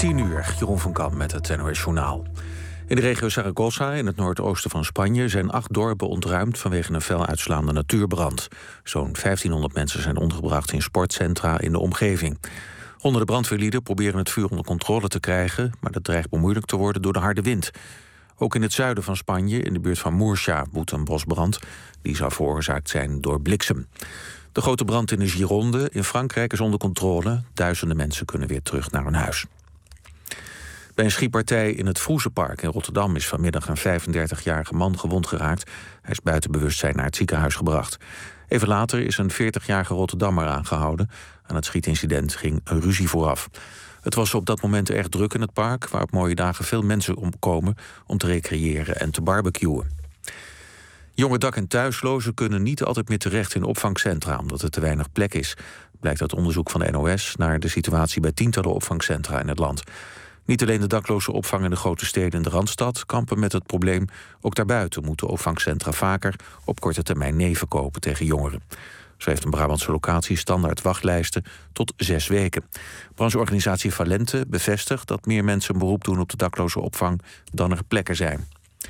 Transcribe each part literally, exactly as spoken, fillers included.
tien uur, Jeroen van Kam met het N O S Journaal. In de regio Zaragoza, in het noordoosten van Spanje, zijn acht dorpen ontruimd vanwege een fel uitslaande natuurbrand. Zo'n vijftienhonderd mensen zijn ondergebracht in sportcentra in de omgeving. Honderden brandweerlieden proberen het vuur onder controle te krijgen, maar dat dreigt bemoeilijkt te worden door de harde wind. Ook in het zuiden van Spanje, in de buurt van Murcia, woedt een bosbrand. Die zou veroorzaakt zijn door bliksem. De grote brand in de Gironde in Frankrijk is onder controle. Duizenden mensen kunnen weer terug naar hun huis. Bij een schietpartij in het Vroezenpark in Rotterdam is vanmiddag een vijfendertigjarige man gewond geraakt. Hij is buiten bewustzijn naar het ziekenhuis gebracht. Even later is een veertigjarige Rotterdammer aangehouden. Aan het schietincident ging een ruzie vooraf. Het was op dat moment erg druk in het park, waar op mooie dagen veel mensen omkomen om te recreëren en te barbecuen. Jonge dak- en thuislozen kunnen niet altijd meer terecht in opvangcentra, omdat er te weinig plek is. Blijkt uit onderzoek van de N O S naar de situatie bij tientallen opvangcentra in het land. Niet alleen de dakloze opvang in de grote steden in de Randstad kampen met het probleem. Ook daarbuiten moeten opvangcentra vaker op korte termijn nee verkopen tegen jongeren. Zo heeft een Brabantse locatie standaard wachtlijsten tot zes weken. Brancheorganisatie Valente bevestigt dat meer mensen een beroep doen op de dakloze opvang dan er plekken zijn.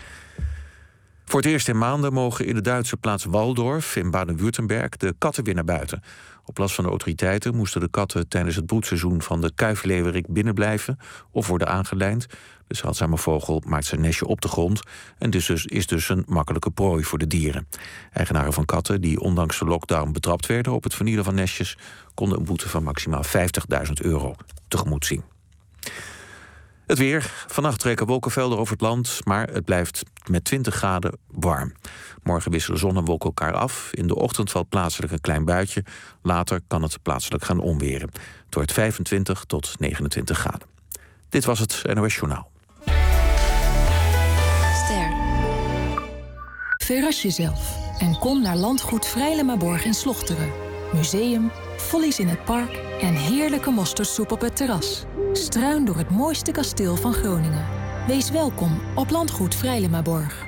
Voor het eerst in maanden mogen in de Duitse plaats Walldorf in Baden-Württemberg de katten weer naar buiten. Op last van de autoriteiten moesten de katten tijdens het broedseizoen van de kuifleeuwerik binnenblijven of worden aangelijnd. De zeldzame vogel maakt zijn nestje op de grond en dus is dus een makkelijke prooi voor de dieren. Eigenaren van katten die ondanks de lockdown betrapt werden op het vernielen van nestjes konden een boete van maximaal vijftigduizend euro tegemoet zien. Het weer. Vannacht trekken wolkenvelden over het land, maar het blijft met twintig graden warm. Morgen wisselen zon en wolken elkaar af. In de ochtend valt plaatselijk een klein buitje. Later kan het plaatselijk gaan onweren. Het wordt vijfentwintig tot negenentwintig graden. Dit was het N O S Journaal. Ster. Verras jezelf en kom naar Landgoed Vrijlemaborg in Slochteren. Museum, follies in het park en heerlijke mosterdsoep op het terras. Struin door het mooiste kasteel van Groningen. Wees welkom op Landgoed Vrijlemaborg.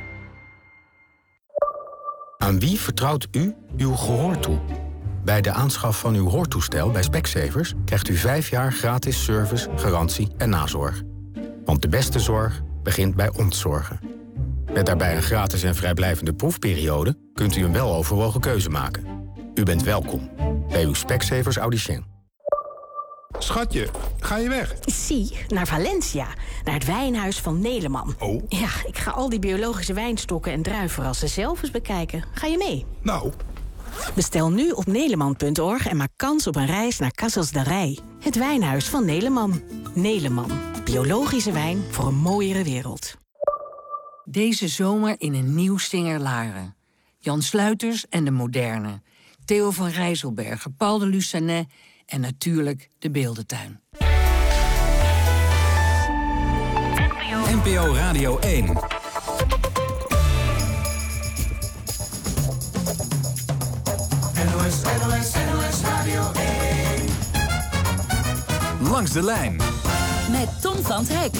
Aan wie vertrouwt u uw gehoor toe? Bij de aanschaf van uw hoortoestel bij Specsavers krijgt u vijf jaar gratis service, garantie en nazorg. Want de beste zorg begint bij ons zorgen. Met daarbij een gratis en vrijblijvende proefperiode kunt u een weloverwogen keuze maken. U bent welkom bij uw Specsavers Audicien. Schatje, ga je weg? Zie, naar Valencia. Naar het wijnhuis van Neleman. Oh. Ja, ik ga al die biologische wijnstokken en druivenrassen zelf eens bekijken. Ga je mee? Nou. Bestel nu op neleman punt org en maak kans op een reis naar Casas de Rey. Het wijnhuis van Neleman. Neleman. Biologische wijn voor een mooiere wereld. Deze zomer in een nieuw Singer Laren. Jan Sluiters en de Moderne. Theo van Rijsselbergen, Paul de Lucanet en natuurlijk de Beeldentuin. N P O Radio één. N O S, N O S, N O S Radio één. Langs de lijn. Met Tom van 't Hek.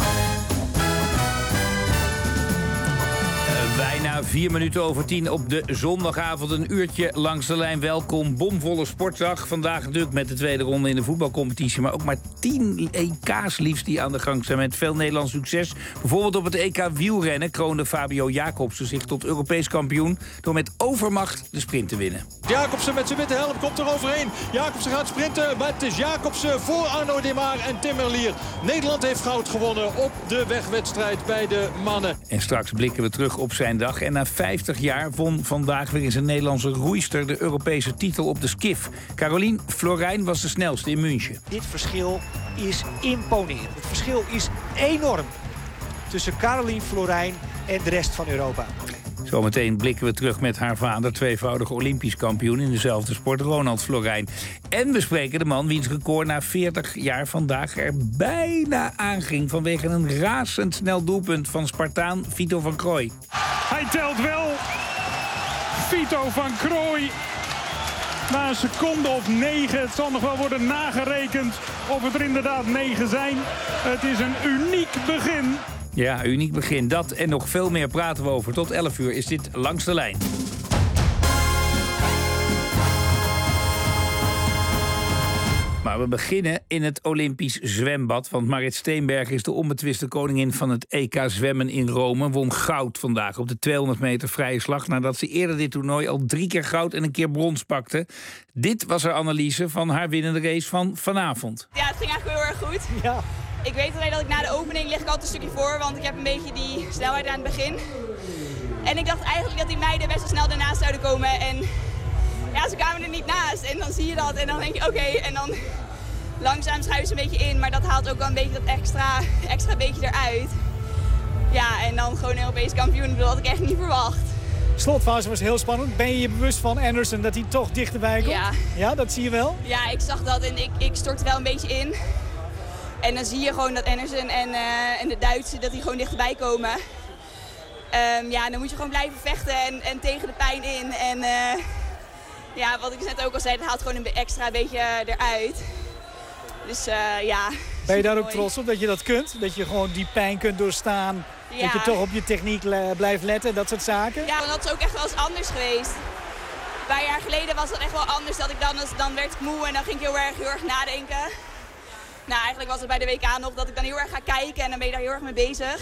Bijna vier minuten over tien op de zondagavond. Een uurtje langs de lijn. Welkom. Bomvolle sportdag. Vandaag natuurlijk met de tweede ronde in de voetbalcompetitie. Maar ook maar tien E K's liefst die aan de gang zijn. Met veel Nederlands succes. Bijvoorbeeld op het E K wielrennen kroonde Fabio Jacobsen zich tot Europees kampioen. Door met overmacht de sprint te winnen. Jacobsen met zijn witte helm komt er overheen. Jacobsen gaat sprinten. Maar het is Jacobsen voor Arno Demar en Tim Merlier. Nederland heeft goud gewonnen op de wegwedstrijd bij de mannen. En straks blikken we terug op zijn dag. En na vijftig jaar won vandaag weer eens een Nederlandse roeister de Europese titel op de skif. Caroline Florijn was de snelste in München. Dit verschil is imponerend. Het verschil is enorm tussen Caroline Florijn en de rest van Europa. Zometeen blikken we terug met haar vader, tweevoudig Olympisch kampioen in dezelfde sport, Ronald Florijn. En we spreken de man wiens record na veertig jaar vandaag er bijna aanging vanwege een razendsnel doelpunt van Spartaan Vito van Krooi. Hij telt wel. Vito van Krooi. Na een seconde of negen. Het zal nog wel worden nagerekend of het er inderdaad negen zijn. Het is een uniek begin. Ja, uniek begin. Dat en nog veel meer praten we over. Tot elf uur is dit Langs de Lijn. Maar we beginnen in het Olympisch zwembad. Want Marit Steenberg is de onbetwiste koningin van het E K zwemmen in Rome. Won goud vandaag op de tweehonderd meter vrije slag. Nadat ze eerder dit toernooi al drie keer goud en een keer brons pakte. Dit was haar analyse van haar winnende race van vanavond. Ja, het ging eigenlijk heel erg goed. Ja. Ik weet alleen dat ik na de opening lig ik altijd een stukje voor. Want ik heb een beetje die snelheid aan het begin. En ik dacht eigenlijk dat die meiden best wel snel daarnaast zouden komen. En ja, ze kwamen er niet naast. En dan zie je dat en dan denk je oké. Okay, en dan langzaam schuiven ze een beetje in. Maar dat haalt ook wel een beetje dat extra, extra beetje eruit. Ja, en dan gewoon Europees kampioen. Dat had ik echt niet verwacht. Slotfase was heel spannend. Ben je je bewust van Anderson dat hij toch dichterbij komt? Ja. Ja, dat zie je wel? Ja, ik zag dat en ik, ik stortte wel een beetje in. En dan zie je gewoon dat Anderson en, uh, en de Duitsers dat die gewoon dichterbij komen. Um, ja, dan moet je gewoon blijven vechten en, en tegen de pijn in. En uh, ja, wat ik net ook al zei, dat haalt gewoon een extra beetje eruit. Dus uh, ja. Ben je daar ook trots op dat je dat kunt? Dat je gewoon die pijn kunt doorstaan? Ja. Dat je toch op je techniek blijft letten, dat soort zaken? Ja, want dat is ook echt wel eens anders geweest. Een paar jaar geleden was dat echt wel anders. Dat ik dan, dan werd ik moe en dan ging ik heel erg, heel erg nadenken. Nou, eigenlijk was het bij de W K nog dat ik dan heel erg ga kijken en dan ben je daar heel erg mee bezig.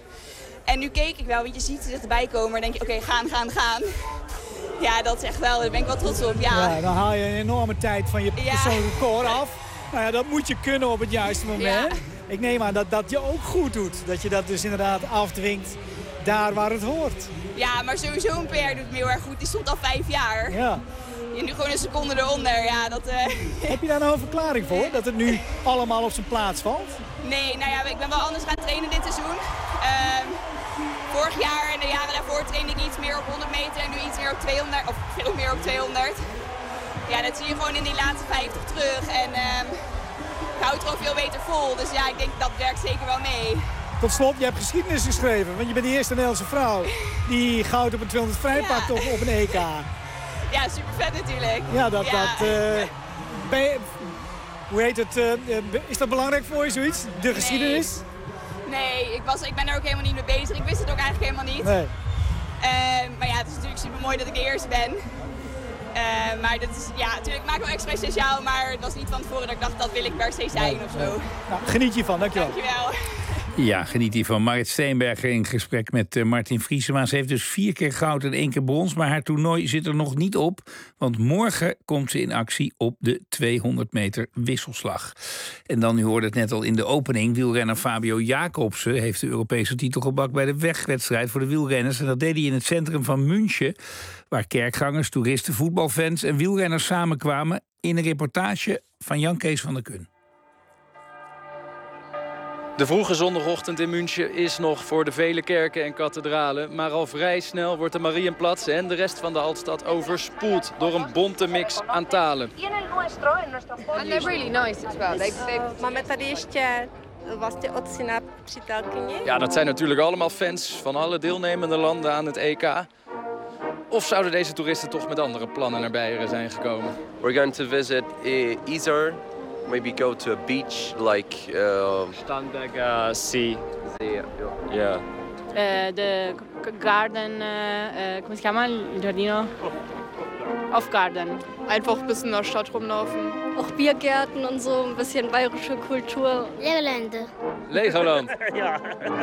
En nu keek ik wel, want je ziet ze erbij komen en denk je, oké, okay, gaan, gaan, gaan. Ja, dat is echt wel, daar ben ik wel trots op, ja. Ja, dan haal je een enorme tijd van je persoonlijke record af. Nou ja, dat moet je kunnen op het juiste moment. Ja. Ik neem aan dat dat je ook goed doet. Dat je dat dus inderdaad afdwingt daar waar het hoort. Ja, maar sowieso een P R doet me heel erg goed. Die stond al vijf jaar. Ja. Je nu gewoon een seconde eronder. Ja, dat, uh... Heb je daar nou een verklaring voor? Dat het nu allemaal op zijn plaats valt? Nee, nou ja, ik ben wel anders gaan trainen dit seizoen. Uh, vorig jaar en de jaren daarvoor trainde ik iets meer op honderd meter en nu iets meer op tweehonderd. Of veel meer op tweehonderd. Ja, dat zie je gewoon in die laatste vijftig terug. En uh, ik hou het gewoon veel beter vol. Dus ja, ik denk dat werkt zeker wel mee. Tot slot, je hebt geschiedenis geschreven. Want je bent de eerste Nederlandse vrouw die goud op een tweehonderd vrij pakt ja. op, op een E K. Ja, super vet natuurlijk. Ja, dat... Ja. dat uh, ben je, hoe heet het? Uh, is dat belangrijk voor je, zoiets? De geschiedenis? Nee, nee ik, was, ik ben er ook helemaal niet mee bezig. Ik wist het ook eigenlijk helemaal niet. Nee. Uh, maar ja, het is natuurlijk super mooi dat ik de eerste ben. Uh, maar dat is, ja, natuurlijk maakt het wel extra speciaal, maar het was niet van tevoren dat ik dacht, dat wil ik per se zijn of zo. Nou, geniet je van, dankjewel. Dankjewel. Ja, geniet hiervan. Marit Steenberg in gesprek met uh, Martin Vriesema. Ze heeft dus vier keer goud en één keer brons, maar haar toernooi zit er nog niet op. Want morgen komt ze in actie op de tweehonderd meter wisselslag. En dan, u hoorde het net al in de opening, wielrenner Fabio Jacobsen heeft de Europese titel gepakt bij de wegwedstrijd voor de wielrenners. En dat deed hij in het centrum van München, waar kerkgangers, toeristen, voetbalfans en wielrenners samenkwamen in een reportage van Jan Kees van der Kun. De vroege zondagochtend in München is nog voor de vele kerken en kathedralen. Maar al vrij snel wordt de Marienplatz en de rest van de Altstad overspoeld door een bonte mix aan talen. And they're really nice as well. They, they... Ja, dat zijn natuurlijk allemaal fans van alle deelnemende landen aan het E K. Of zouden deze toeristen toch met andere plannen naar Beieren zijn gekomen? We're going to visit Isar. Maybe go to a beach like uh, Starnberger Sea. Yeah. yeah. Uh, the garden, uh, uh, come si chiama il giardino? Off Garden. Einfach ein bisschen in der Stadt rumlaufen. Auch Biergärten und so, ein bisschen bayerische Kultur. Legoland. Legoland. Ja.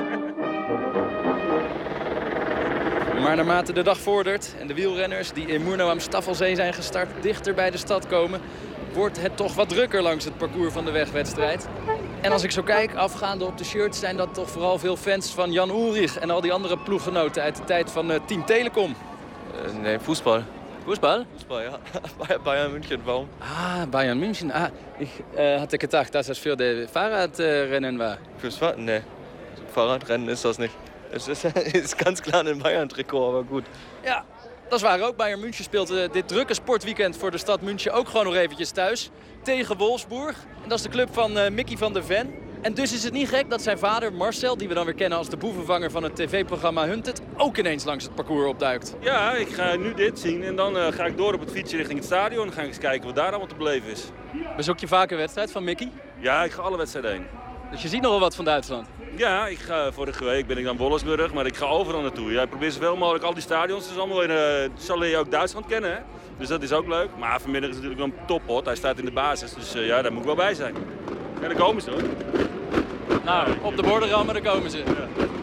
Maar naarmate de dag vordert en de wielrenners die in Murnau am Staffelsee zijn gestart dichter bij de stad komen, wordt het toch wat drukker langs het parcours van de wegwedstrijd. En als ik zo kijk, afgaande op de shirts, zijn dat toch vooral veel fans van Jan Ullrich en al die andere ploeggenoten uit de tijd van uh, Team Telekom. Uh, nee, voetbal. Fußball? Fußball, ja. Bayern München, warum? Ah, Bayern München. Ah, ich äh, hatte gedacht, dass es für das Fahrradrennen war. Fürs Fahrrad? Nee. Fahrradrennen ist das nicht. Es ist, ist ganz klar een Bayern-trikot, aber goed. Ja, dat is waar ook. Bayern München speelt uh, dit drukke sportweekend voor de stad München ook gewoon nog eventjes thuis. Tegen Wolfsburg. En dat is de club van uh, Mickey van der Ven. En dus is het niet gek dat zijn vader Marcel, die we dan weer kennen als de boevenvanger van het tv-programma Hunted, ook ineens langs het parcours opduikt. Ja, ik ga nu dit zien en dan uh, ga ik door op het fietsje richting het stadion. En ga ik eens kijken wat daar allemaal te beleven is. Bezoek je vaak een wedstrijd van Mickey? Ja, ik ga alle wedstrijden heen. Dus je ziet nogal wat van Duitsland? Ja, ik ga, vorige week ben ik naar Wolfsburg, maar ik ga overal naartoe. Jij probeert zoveel mogelijk al die stadions. Dus allemaal in, uh, zal je ook Duitsland kennen, hè? Dus dat is ook leuk. Maar vanmiddag is het natuurlijk wel een toppot. Hij staat in de basis, dus uh, ja, daar moet ik wel bij zijn. Ja, daar komen ze hoor. Nou, op de borden rammen, daar komen ze.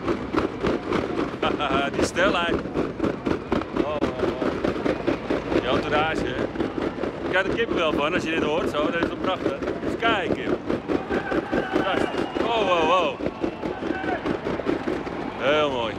Ja. Die snelheid. Oh, oh, oh. Die entourage, hè. Ik krijg er kippenvel van als je dit hoort, zo. Dat is wel prachtig. Even kijken. Prachtig. Wow, wow, wow. Heel mooi.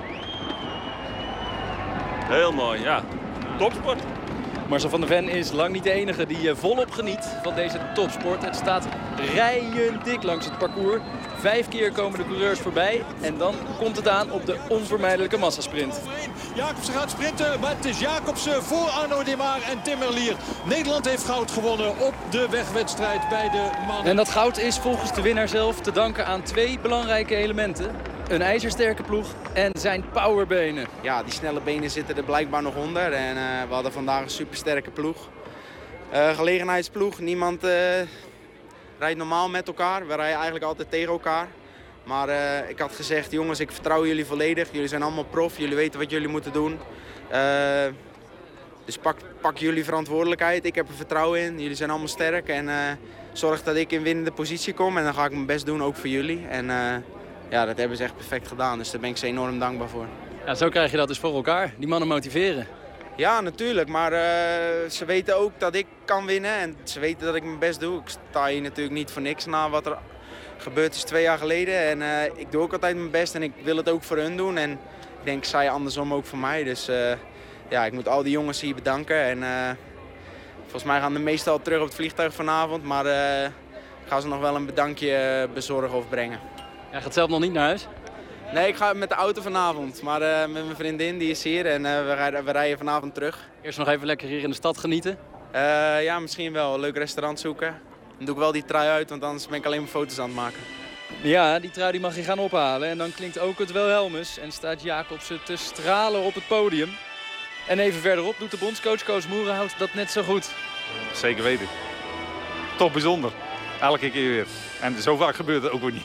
Heel mooi, ja. Topsport. Marcel van der Ven is lang niet de enige die volop geniet van deze topsport. Het staat rijen dik langs het parcours. Vijf keer komen de coureurs voorbij en dan komt het aan op de onvermijdelijke massasprint. Jacobsen gaat sprinten, maar het is Jacobsen voor Arnaud Démare en Tim Merlier. Nederland heeft goud gewonnen op de wegwedstrijd bij de mannen. En dat goud is volgens de winnaar zelf te danken aan twee belangrijke elementen. Een ijzersterke ploeg en zijn powerbenen. Ja, die snelle benen zitten er blijkbaar nog onder. En uh, we hadden vandaag een supersterke ploeg. Uh, gelegenheidsploeg. Niemand uh, rijdt normaal met elkaar. We rijden eigenlijk altijd tegen elkaar. Maar uh, ik had gezegd, jongens, ik vertrouw jullie volledig. Jullie zijn allemaal prof. Jullie weten wat jullie moeten doen. Uh, dus pak, pak jullie verantwoordelijkheid. Ik heb er vertrouwen in. Jullie zijn allemaal sterk. En uh, zorg dat ik in winnende positie kom. En dan ga ik mijn best doen, ook voor jullie. En, uh, Ja, dat hebben ze echt perfect gedaan, dus daar ben ik ze enorm dankbaar voor. Ja, zo krijg je dat dus voor elkaar, die mannen motiveren. Ja, natuurlijk, maar uh, ze weten ook dat ik kan winnen en ze weten dat ik mijn best doe. Ik sta hier natuurlijk niet voor niks na wat er gebeurd is twee jaar geleden. En uh, ik doe ook altijd mijn best en ik wil het ook voor hun doen. En ik denk, zij andersom ook voor mij. Dus uh, ja, ik moet al die jongens hier bedanken. En uh, volgens mij gaan de meesten al terug op het vliegtuig vanavond, maar uh, ik ga ze nog wel een bedankje bezorgen of brengen. Jij gaat zelf nog niet naar huis? Nee, ik ga met de auto vanavond. Maar uh, met mijn vriendin, die is hier en uh, we, rijden, we rijden vanavond terug. Eerst nog even lekker hier in de stad genieten? Uh, ja, misschien wel. Een leuk restaurant zoeken. Dan doe ik wel die trui uit, want anders ben ik alleen maar foto's aan het maken. Ja, die trui die mag je gaan ophalen. En dan klinkt ook het Wilhelmus en staat Jacobsen te stralen op het podium. En even verderop doet de bondscoach Koos Moerenhout dat net zo goed. Zeker weten. Toch bijzonder. Elke keer weer. En zo vaak gebeurt het ook weer niet.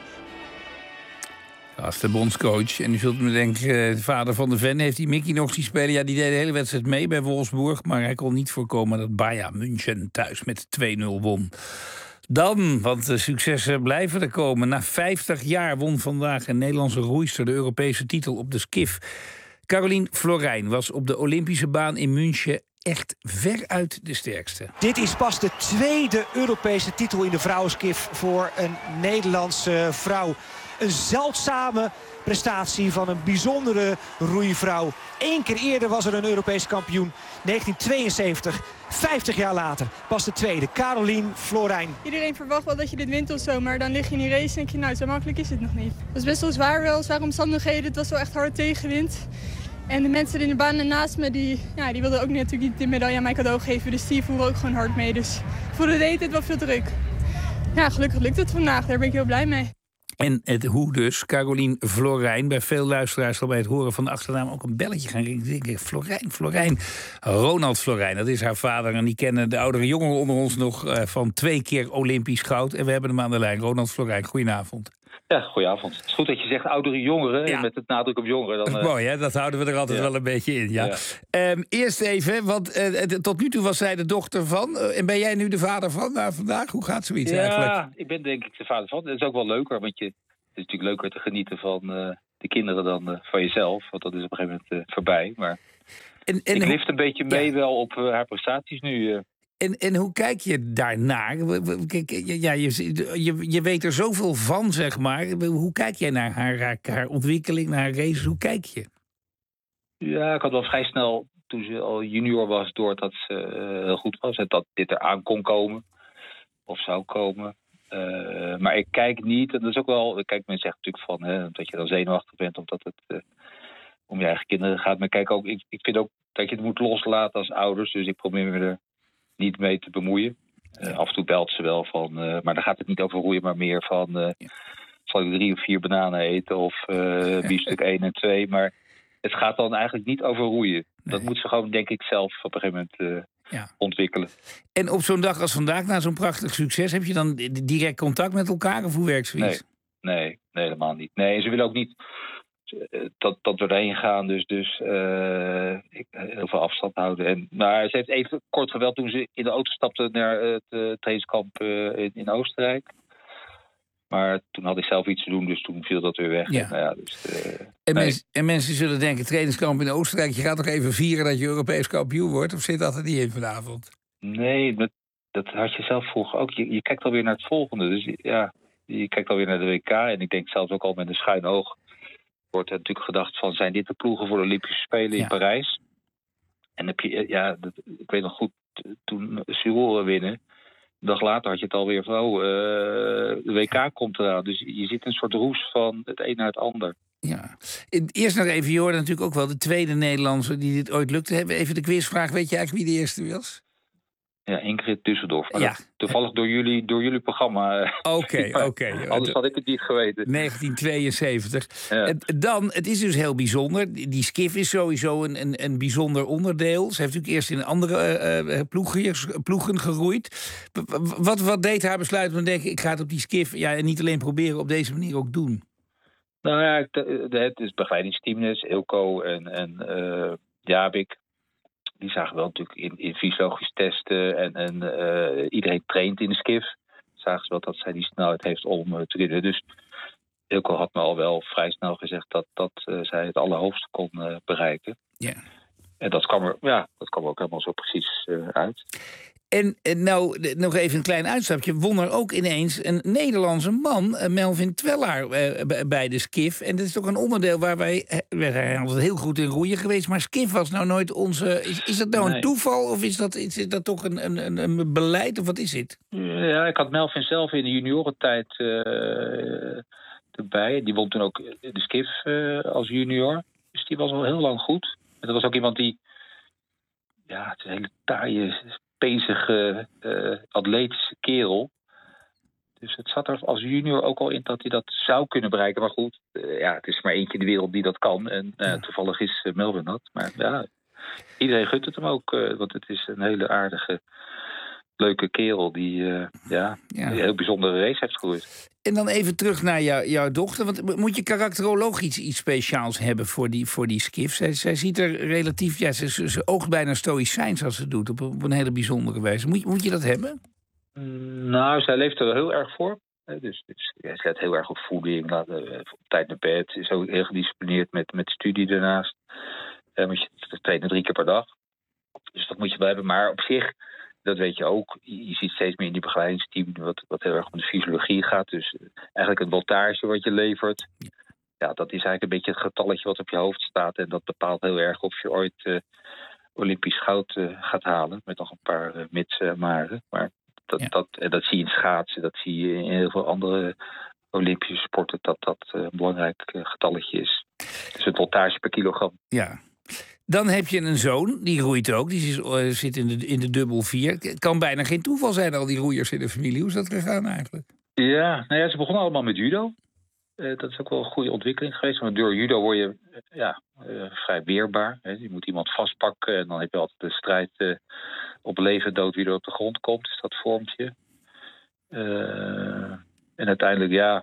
Als de bondscoach. En u zult me denken, de vader van de Ven, heeft die Mickey nog zien spelen? Ja, die deed de hele wedstrijd mee bij Wolfsburg. Maar hij kon niet voorkomen dat Bayern München thuis met twee nul won. Dan, want de successen blijven er komen. Na vijftig jaar won vandaag een Nederlandse roeister de Europese titel op de skif. Caroline Florijn was op de Olympische baan in München echt veruit de sterkste. Dit is pas de tweede Europese titel in de vrouwenskif voor een Nederlandse vrouw. Een zeldzame prestatie van een bijzondere roeivrouw. Eén keer eerder was er een Europese kampioen. negentien tweeënzeventig, vijftig jaar later. Pas de tweede, Caroline Florijn. Iedereen verwacht wel dat je dit wint of zo, maar dan lig je in die race en denk je, nou, zo makkelijk is het nog niet. Het was best wel zwaar wel, zware omstandigheden. Het was wel echt hard tegenwind. En de mensen in de baan ernaast me, die, ja, die wilden ook natuurlijk niet de medaille aan mij cadeau geven. Dus die voelden ook gewoon hard mee. Dus ik voelde de hele tijd wel veel druk. Ja, gelukkig lukt het vandaag. Daar ben ik heel blij mee. En het hoe dus, Caroline Florijn. Bij veel luisteraars zal bij het horen van de achternaam ook een belletje gaan ringen. Florijn, Florijn. Ronald Florijn, dat is haar vader. En die kennen de oudere jongeren onder ons nog uh, van twee keer Olympisch goud. En we hebben hem aan de lijn. Ronald Florijn, goedenavond. Ja, goedenavond. Het is goed dat je zegt oudere jongeren, ja. Met het nadruk op jongeren. Dan, dat is uh... mooi, hè? Dat houden we er altijd ja. wel een beetje in. Ja. Ja. Um, eerst even, want uh, tot nu toe was zij de dochter van. Uh, en ben jij nu de vader van nou, vandaag? Hoe gaat zoiets ja, eigenlijk? Ja, ik ben denk ik de vader van. Het is ook wel leuker, want je, het is natuurlijk leuker te genieten van uh, de kinderen dan uh, van jezelf. Want dat is op een gegeven moment uh, voorbij. Maar en, en ik ho- lift een beetje mee ja. wel op uh, haar prestaties nu. Uh, En, en hoe kijk je daarnaar? Ja, je, je, je weet er zoveel van, zeg maar. Hoe kijk jij naar haar, haar, haar ontwikkeling, naar haar races? Hoe kijk je? Ja, ik had wel vrij snel, toen ze al junior was, door dat ze uh, heel goed was. En dat dit eraan kon komen. Of zou komen. Uh, maar ik kijk niet, en dat is ook wel... Kijk, mensen zeggen natuurlijk van, hè, dat je dan zenuwachtig bent... omdat het uh, om je eigen kinderen gaat. Maar kijk ook, ik, ik vind ook dat je het moet loslaten als ouders. Dus ik probeer me er niet mee te bemoeien. Uh, af en toe belt ze wel van... Uh, maar dan gaat het niet over roeien, maar meer van... Uh, ja. Zal ik drie of vier bananen eten? Of uh, biefstuk één en twee? Maar het gaat dan eigenlijk niet over roeien. Nee. Dat moet ze gewoon, denk ik, zelf op een gegeven moment uh, ja. ontwikkelen. En op zo'n dag als vandaag, na zo'n prachtig succes... heb je dan direct contact met elkaar of hoe werkt zoiets? Nee, nee, nee helemaal niet. Nee, ze willen ook niet... dat, dat we erheen gaan. Dus, dus uh, ik, heel veel afstand houden. En, maar ze heeft even kort geweld toen ze in de auto stapte naar het uh, trainingskamp uh, in, in Oostenrijk. Maar toen had ik zelf iets te doen, dus toen viel dat weer weg. Ja. En, nou ja, dus, uh, en, nee. mens, en mensen zullen denken, trainingskamp in Oostenrijk... je gaat toch even vieren dat je Europees kampioen wordt? Of zit dat er niet in vanavond? Nee, dat, dat had je zelf vroeger ook. Je, je kijkt alweer naar het volgende. Dus ja, je kijkt alweer naar de W K. En ik denk zelfs ook al met een schuin oog... wordt er natuurlijk gedacht van... zijn dit de ploegen voor de Olympische Spelen ja. in Parijs? En heb je, ja, dat, ik weet nog goed, toen Seoul winnen... een dag later had je het alweer van... oh, uh, de W K komt eraan. Dus je zit in een soort roes van het een naar het ander. Ja. Eerst nog even, je hoorde natuurlijk ook wel... de tweede Nederlandse die dit ooit lukte. Even de quizvraag, weet je eigenlijk wie de eerste was? Ja, Ingrid Düsseldorf. Ja. Toevallig door jullie, door jullie programma. Oké, oké. Okay. Anders had ik het niet geweten. negentien tweeënzeventig. Ja. Dan, het is dus heel bijzonder. Die skif is sowieso een, een, een bijzonder onderdeel. Ze heeft natuurlijk eerst in andere uh, ploegen, ploegen geroeid. Wat, wat deed haar besluit om te denken... ik ga het op die skif ja, en niet alleen proberen, op deze manier ook doen? Nou ja, het is begeleidingsteam. Dus Ilko en, en uh, Jabik. Die zagen wel natuurlijk in, in fysiologisch testen en, en uh, iedereen traint in de skif. Zagen ze wel dat zij die snelheid heeft om uh, te winnen. Dus Ilko had me al wel vrij snel gezegd dat, dat uh, zij het allerhoogste kon uh, bereiken. Ja. En dat kwam er, ja, dat kwam er ook helemaal zo precies uh, uit. En, en nou, nog even een klein uitstapje. Won er ook ineens een Nederlandse man, Melvin Twellaar, uh, bij de skif. En dat is toch een onderdeel waar wij... We zijn altijd heel goed in roeien geweest, maar skif was nou nooit onze... Is, is dat nou nee. een toeval of is dat, is dat toch een, een, een beleid of wat is het? Ja, ik had Melvin zelf in de juniorentijd uh, erbij. Die won toen ook de skif uh, als junior. Dus die was al heel lang goed. En dat was ook iemand die... Ja, het is een hele taaie... pezige, uh, atletische kerel. Dus het zat er als junior ook al in dat hij dat zou kunnen bereiken. Maar goed, uh, ja, het is maar eentje in de wereld die dat kan. En uh, ja. toevallig is uh, Melvin dat. Maar ja, iedereen gunt het hem ook. Uh, want het is een hele aardige, leuke kerel die, uh, ja, ja. die een heel bijzondere race heeft geroeid. En dan even terug naar jou, jouw dochter. Want moet je karakterologisch iets speciaals hebben voor die, voor die skif? Zij, zij ziet er relatief... Ja, ze, ze, ze oogt bijna stoïcijns als ze het doet. Op, op een hele bijzondere wijze. Moet, moet je dat hebben? Nou, zij leeft er wel heel erg voor. Dus, dus ja, ze let heel erg op voeding. Laat, uh, op tijd naar bed. Is ook heel gedisciplineerd met, met studie daarnaast. Uh, moet je trainen drie keer per dag. Dus dat moet je wel hebben. Maar op zich... Dat weet je ook. Je ziet steeds meer in die begeleidingsteam wat, wat heel erg om de fysiologie gaat. Dus eigenlijk het voltage wat je levert. Ja, dat is eigenlijk een beetje het getalletje wat op je hoofd staat. En dat bepaalt heel erg of je ooit uh, Olympisch goud uh, gaat halen. Met nog een paar uh, mits en uh, maren. Maar dat, ja. dat, en dat zie je in schaatsen. Dat zie je in heel veel andere Olympische sporten. Dat dat uh, een belangrijk uh, getalletje is. Dus het voltage per kilogram. Ja. Dan heb je een zoon, die roeit ook. Die is, uh, zit in de, in de dubbel vier. Het kan bijna geen toeval zijn, al die roeiers in de familie. Hoe is dat gegaan eigenlijk? Ja, nou ja, ze begonnen allemaal met judo. Uh, dat is ook wel een goede ontwikkeling geweest. Want door judo word je uh, ja, uh, vrij weerbaar. Hè. Je moet iemand vastpakken en dan heb je altijd de strijd uh, op leven en dood wie er op de grond komt. Dus dat vormt je. Uh, en uiteindelijk, ja...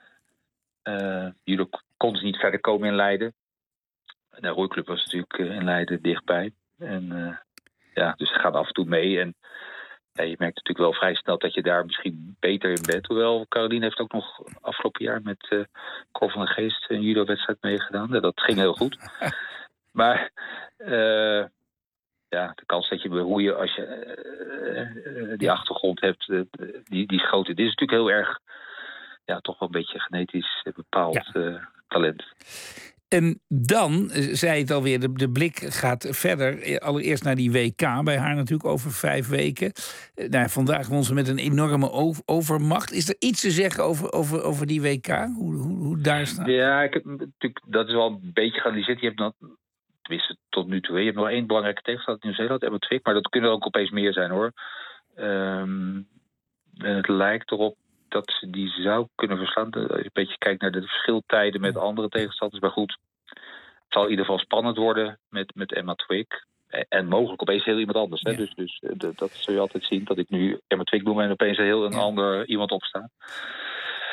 Uh, judo kon ze niet verder komen in Leiden. De roeiclub was natuurlijk in Leiden dichtbij. En uh, ja, dus ze gaan af en toe mee. En ja, je merkt natuurlijk wel vrij snel dat je daar misschien beter in bent. Hoewel, Caroline heeft ook nog afgelopen jaar met uh, Cor van der Geest een judo-wedstrijd meegedaan. Dat ging heel goed. Maar uh, ja, de kans dat je bij roeien als je uh, uh, die achtergrond hebt, uh, die, die schoten. Dit is natuurlijk heel erg, ja, toch wel een beetje genetisch bepaald ja. uh, talent. En dan, zei het alweer, de, de blik gaat verder. Allereerst naar die W K, bij haar natuurlijk over vijf weken. Nou, vandaag won ze met een enorme overmacht. Is er iets te zeggen over, over, over die W K? Hoe, hoe, hoe daar staat? Ja, ik heb, natuurlijk, dat is wel een beetje geanalyseerd. Je hebt nog, tenminste tot nu toe, je hebt nog één belangrijke tegenstander, Nieuw-Zeeland, Emma Twigg. Maar dat kunnen er ook opeens meer zijn, hoor. Um, en het lijkt erop dat ze die zou kunnen verslaan. Als je een beetje kijkt naar de verschiltijden met andere tegenstanders. Maar goed, het zal in ieder geval spannend worden met, met Emma Twigg. En mogelijk opeens heel iemand anders. Hè? Ja. Dus, dus de, dat zul je altijd zien. Dat ik nu Emma Twigg noem en opeens heel een ja. ander iemand opsta.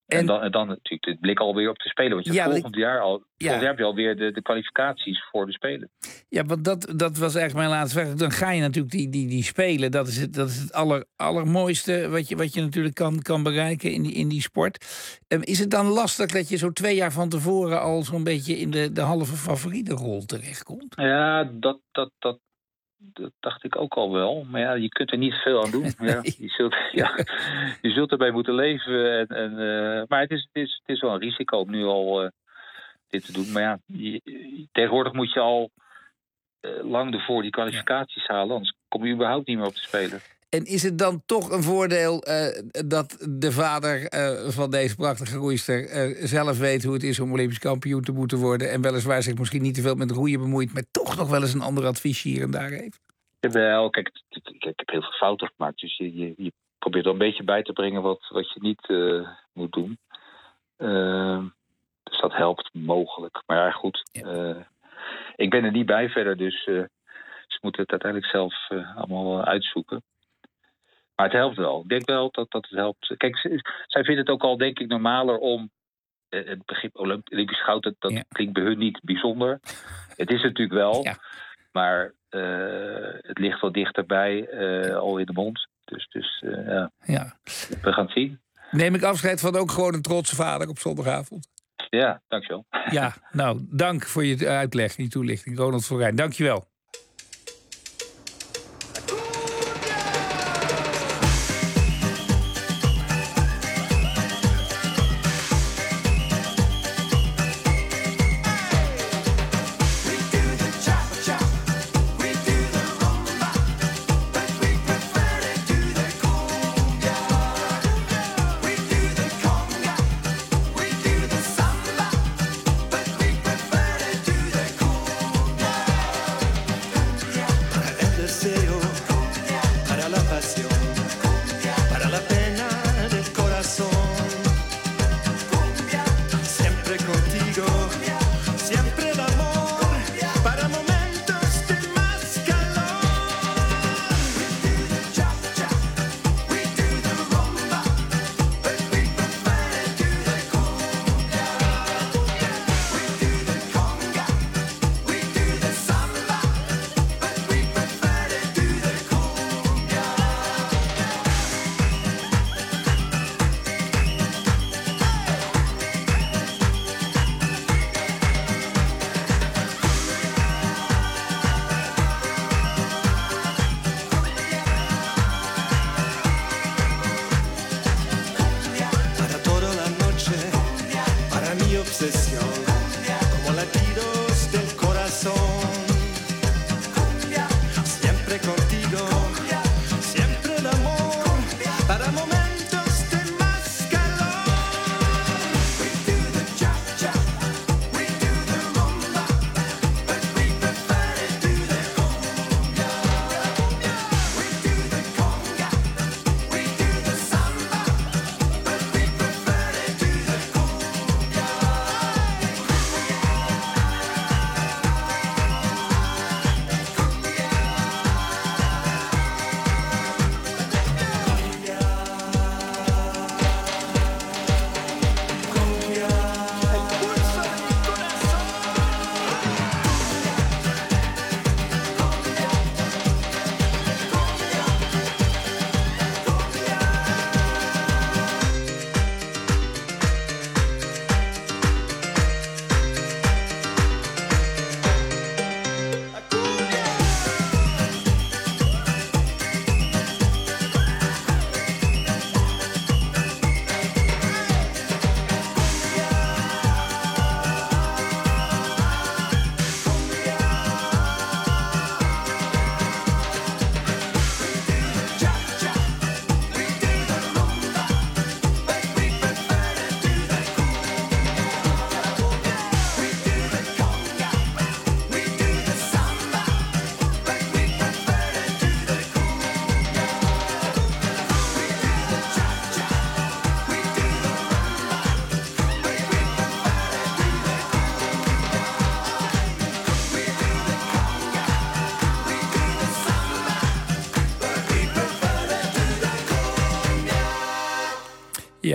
En, en dan, en dan natuurlijk de blik alweer op de Spelen. Want je Ja, volgend ik, jaar al ja. volgend jaar heb je alweer de, de kwalificaties voor de Spelen. Ja, want dat, dat was eigenlijk mijn laatste vraag. Dan ga je natuurlijk die, die, die Spelen. Dat is het, dat is het aller, allermooiste wat je, wat je natuurlijk kan, kan bereiken in die, in die sport. Um, is het dan lastig dat je zo twee jaar van tevoren al zo'n beetje in de, de halve favorietenrol terechtkomt? Ja, dat, dat, dat, dat dacht ik ook al wel. Maar ja, je kunt er niet veel aan doen. Ja, je, zult, ja, je zult erbij moeten leven. En, en, uh, maar het is, het, is, het is wel een risico om nu al uh, dit te doen. Maar ja, je, tegenwoordig moet je al uh, lang ervoor die kwalificaties halen. Anders kom je überhaupt niet meer op te spelen. En is het dan toch een voordeel uh, dat de vader uh, van deze prachtige roeister uh, zelf weet hoe het is om Olympisch kampioen te moeten worden en weliswaar zich misschien niet te veel met roeien bemoeit, maar toch nog wel eens een ander adviesje hier en daar heeft? Wel, kijk, ik, ik, ik heb heel veel fouten gemaakt, dus je, je, je probeert er een beetje bij te brengen wat, wat je niet uh, moet doen. Uh, dus dat helpt mogelijk. Maar ja, goed, uh, ik ben er niet bij verder, dus uh, ze moeten het uiteindelijk zelf uh, allemaal uitzoeken. Maar het helpt wel. Ik denk wel dat, dat het helpt. Kijk, zij vinden het ook al, denk ik, normaler om... Het begrip Olympisch goud, dat, dat ja. klinkt bij hun niet bijzonder. Het is natuurlijk wel. Ja. Maar uh, het ligt wel dichterbij, uh, al in de mond. Dus, dus uh, ja. ja, we gaan het zien. Neem ik afscheid van ook gewoon een trotse vader op zondagavond. Ja, dankjewel. Ja, nou, dank voor je uitleg, die toelichting. Ronald Florijn, dankjewel.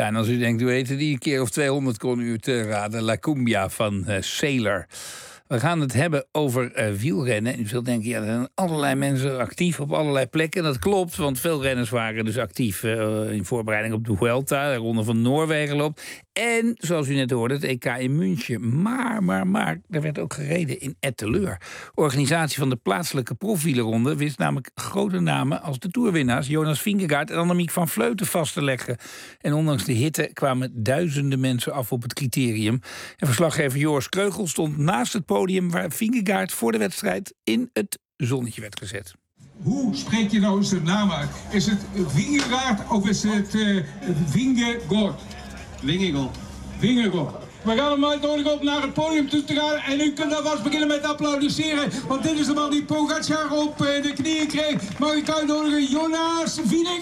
Ja, en als u denkt, hoe heette die, een keer of tweehonderd kon u het uh, raden. La Cumbia van uh, Sailor. We gaan het hebben over uh, wielrennen. En u zult denken, ja, er zijn allerlei mensen actief op allerlei plekken. Dat klopt, want veel renners waren dus actief uh, in voorbereiding op de Vuelta. De Ronde van Noorwegen loopt. En, zoals u net hoorde, het E K in München. Maar, maar, maar, er werd ook gereden in Etteleur. Organisatie van de plaatselijke profwielerronde wist namelijk grote namen als de toerwinnaars Jonas Vingegaard en Annemiek van Vleuten vast te leggen. En ondanks de hitte kwamen duizenden mensen af op het criterium. En verslaggever Joris Kreugel stond naast het podium waar Vingegaard voor de wedstrijd in het zonnetje werd gezet. Hoe spreek je nou zijn naam uit? Is het Vingegaard of is het uh, Vingegaard? Vingegaard. Vingegaard. We gaan hem uitnodigen om naar het podium toe te gaan. En u kunt alvast beginnen met applaudisseren. Want dit is de man die Pogacar op de knieën kreeg. Mag ik uitnodigen? Jonas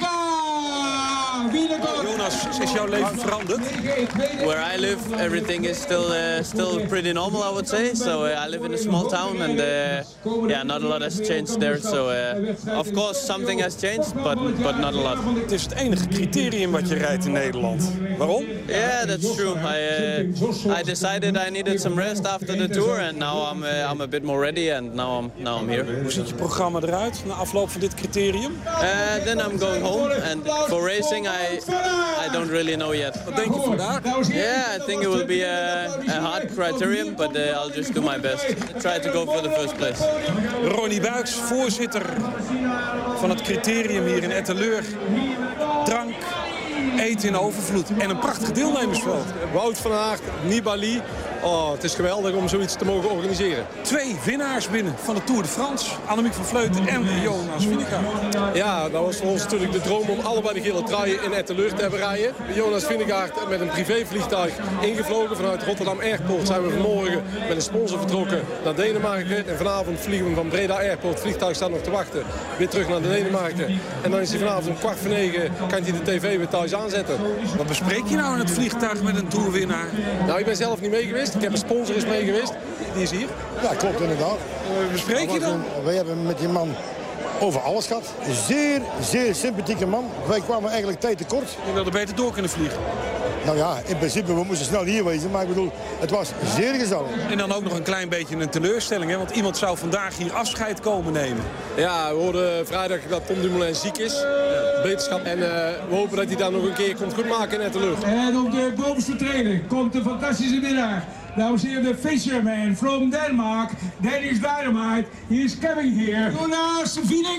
Vingegaard. Vingegaard. Jonas, is jouw leven veranderd? Where I live, everything is still uh, still pretty normal, I would say. So uh, I live in a small town and uh, yeah, not a lot has changed there. So uh, of course something has changed, but but not a lot. Het is het enige criterium wat je rijdt in Nederland. Waarom? Yeah, that's true. I uh, I decided I needed some rest after the tour, and now I'm uh, I'm a bit more ready, and now I'm now I'm here. Hoe ziet je programma eruit na afloop van dit criterium? Uh, then I'm going home, and for racing I I don't really know yet. Wat denk je vandaag? Yeah, I think it will be a, a hard criterium, but uh, I'll just do my best. Try to go for the first place. Ronnie Buijks, voorzitter van het criterium hier in Etteleur. Drank, eten in overvloed en een prachtig deelnemersveld. Wout van Aert, Nibali. Oh, het is geweldig om zoiets te mogen organiseren. Twee winnaars binnen van de Tour de France. Annemiek van Vleuten en Jonas Vingegaard. Ja, dat was voor ons natuurlijk de droom om allebei de gele truien in Etteleur te hebben rijden. Jonas Vingegaard met een privévliegtuig ingevlogen. Vanuit Rotterdam Airport zijn we vanmorgen met een sponsor vertrokken naar Denemarken. En vanavond vliegen we van Breda Airport. Het vliegtuig staat nog te wachten. Weer terug naar de Denemarken. En dan is hij vanavond om kwart voor negen, kan hij de tv weer thuis aanzetten. Wat bespreek je nou in het vliegtuig met een toerwinnaar? Nou, ik ben zelf niet mee geweest. Ik heb een sponsor is mee geweest. Die is hier. Ja, klopt inderdaad. Wat bespreek je dan? Wij hebben met die man over alles gehad. Een zeer, zeer sympathieke man. Wij kwamen eigenlijk tijd tekort. Je wilde beter door kunnen vliegen. Nou ja, in principe, we moesten snel hier wezen. Maar ik bedoel, het was zeer gezellig. En dan ook nog een klein beetje een teleurstelling, hè? Want iemand zou vandaag hier afscheid komen nemen. Ja, we hoorden vrijdag dat Tom Dumoulin ziek is. Beterschap. En uh, we hopen dat hij dan nog een keer komt goedmaken in Etteleur. En op de bovenste training komt de fantastische winnaar. Dames en heren, de fisherman from Denmark. Danish Dynamite. He is coming here. Jonas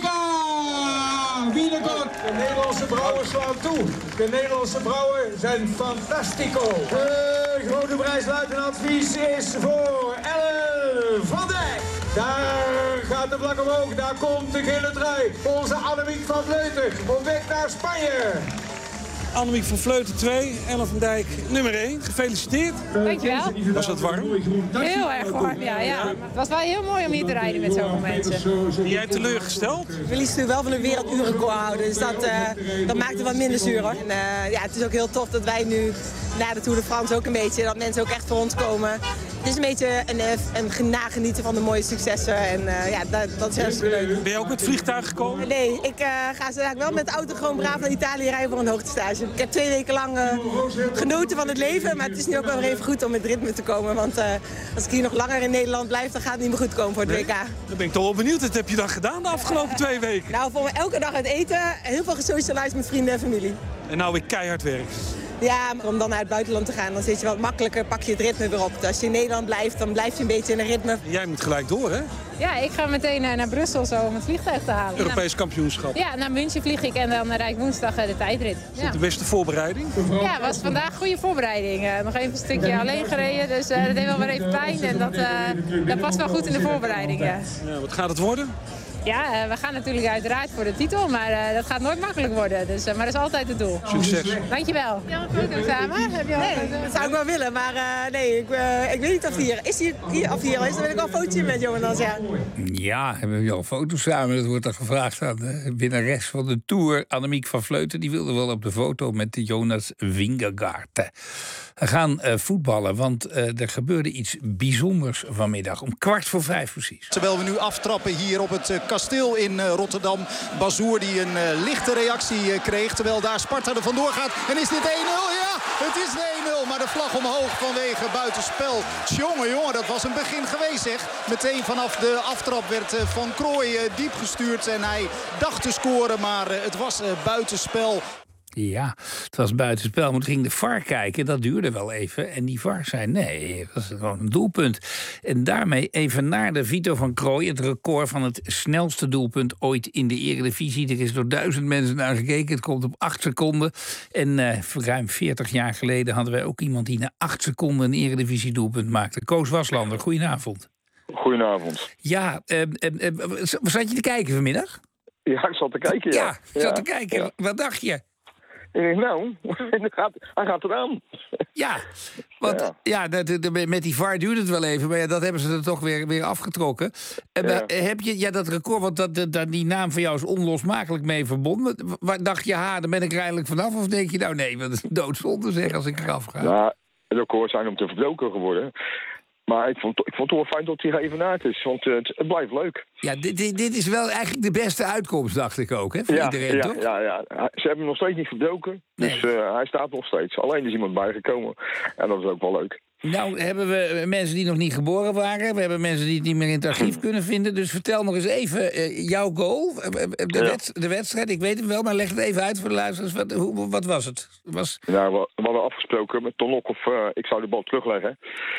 Vingegaard. Vingegaard. De Nederlandse vrouwen slaan toe. De Nederlandse vrouwen zijn fantastico. De grote prijsluitenadvies is voor Ellen van Dijk. Daar gaat de vlag omhoog. Daar komt de gele trui. Onze Annemiek van Vleuten op weg naar Spanje. Annemiek van Vleuten twee, Ellen van Dijk nummer één. Gefeliciteerd. Dankjewel. Was dat warm? Heel erg warm, ja. ja. Het was wel heel mooi om hier te rijden met zoveel mensen. Ben jij teleurgesteld? We liefst nu wel van een werelduurrecord houden, dus dat, uh, dat maakt het wat minder zuur. Hoor. En, uh, ja, het is ook heel tof dat wij nu na de Tour de France ook een beetje, dat mensen ook echt voor ons komen. Het is een beetje een, een nagenieten van de mooie successen en uh, ja, dat, dat is hartstikke leuk. Ben je ook met het vliegtuig gekomen? Nee, ik uh, ga zo wel met de auto gewoon braaf naar Italië rijden voor een hoogtestage. Ik heb twee weken lang uh, genoten van het leven, maar het is nu ook wel weer even goed om met ritme te komen. Want uh, als ik hier nog langer in Nederland blijf, dan gaat het niet meer goed komen voor het nee? W K. Dan ben ik toch wel benieuwd. Wat heb je dan gedaan de afgelopen twee weken? Nou, voor me elke dag uit eten, heel veel gesocialized met vrienden en familie. En nou weer keihard werk. Ja, maar om dan naar het buitenland te gaan, dan zit je wat makkelijker, pak je het ritme weer op. Als je in Nederland blijft, dan blijf je een beetje in een ritme. Jij moet gelijk door, hè? Ja, ik ga meteen naar Brussel zo om het vliegtuig te halen. Europees kampioenschap. Ja, naar München vlieg ik en dan rijd ik woensdag de tijdrit. Is dat ja. de beste voorbereiding? Ja, was vandaag een goede voorbereiding. Uh, nog even een stukje alleen gereden, dus uh, dat deed wel weer even pijn. En dat, uh, dat past wel goed in de voorbereiding, ja. Ja, wat gaat het worden? Ja, uh, we gaan natuurlijk uiteraard voor de titel, maar uh, dat gaat nooit makkelijk worden. Dus, uh, maar dat is altijd het doel. Succes. Dankjewel. Heb je al een foto samen? Heb je al nee, foto? Dat zou ik wel willen, maar uh, nee, ik, uh, ik weet niet of hij hier is. Hij hier, of hier is, dan wil ik wel een fotootje met Jonas, ja. Ja, hebben we al foto's samen. Dat wordt dan gevraagd aan de winnares van de Tour, Annemiek van Vleuten. Die wilde wel op de foto met de Jonas Vingegaard. We gaan uh, voetballen, want uh, er gebeurde iets bijzonders vanmiddag. Om kwart voor vijf precies. Terwijl we nu aftrappen hier op het uh, kasteel in uh, Rotterdam. Bazoer die een uh, lichte reactie uh, kreeg. Terwijl daar Sparta er vandoor gaat. En is dit één nul? Ja, Het is de één nul, maar de vlag omhoog vanwege buitenspel. Tjonge, jongen, dat was een begin geweest, zeg. Meteen vanaf de aftrap werd Van Krooij diep gestuurd en hij dacht te scoren, maar het was buitenspel. Ja, het was buitenspel, maar toen ging de V A R kijken. Dat duurde wel even. En die V A R zei, nee, dat is gewoon een doelpunt. En daarmee even naar de Vito van Krooij. Het record van het snelste doelpunt ooit in de Eredivisie. Er is door duizend mensen naar gekeken. Het komt op acht seconden. En uh, ruim veertig jaar geleden hadden wij ook iemand die na acht seconden een Eredivisie doelpunt maakte. Koos Waslander, goedenavond. Goedenavond. Ja, uh, uh, uh, zat je te kijken vanmiddag? Ja, ik zat te kijken, ja. Ja, ik zat te kijken. Ja. Wat dacht je? Ik denk, nou, gaat, hij gaat eraan. Ja, want ja. ja de, de, met die V A R duurde het wel even, maar ja, dat hebben ze er toch weer, weer afgetrokken. Ja. Heb je ja, dat record, want dat, dat, die naam van jou is onlosmakelijk mee verbonden. Waar, dacht je, ha, dan ben ik er eindelijk vanaf? Of denk je, nou nee, dat is doodzonde zeg als ik eraf ga? Ja, de records zijn om te verbroken geworden. Maar ik vond, ik vond het wel fijn dat hij geëvenaard is, want uh, het, het blijft leuk. Ja, dit, dit, dit is wel eigenlijk de beste uitkomst, dacht ik ook, hè, voor ja, iedereen, ja, toch? Ja, ja, ze hebben hem nog steeds niet verbroken, nee. Dus uh, hij staat nog steeds. Alleen is iemand bijgekomen en dat is ook wel leuk. Nou, hebben we mensen die nog niet geboren waren. We hebben mensen die het niet meer in het archief kunnen vinden. Dus vertel nog eens even uh, jouw goal, de, ja. wet, de wedstrijd. Ik weet het wel, maar leg het even uit voor de luisteraars. Wat, hoe, wat was het? Was... Ja, we, we hadden afgesproken met Ton Lokhoff, uh, ik zou de bal terugleggen.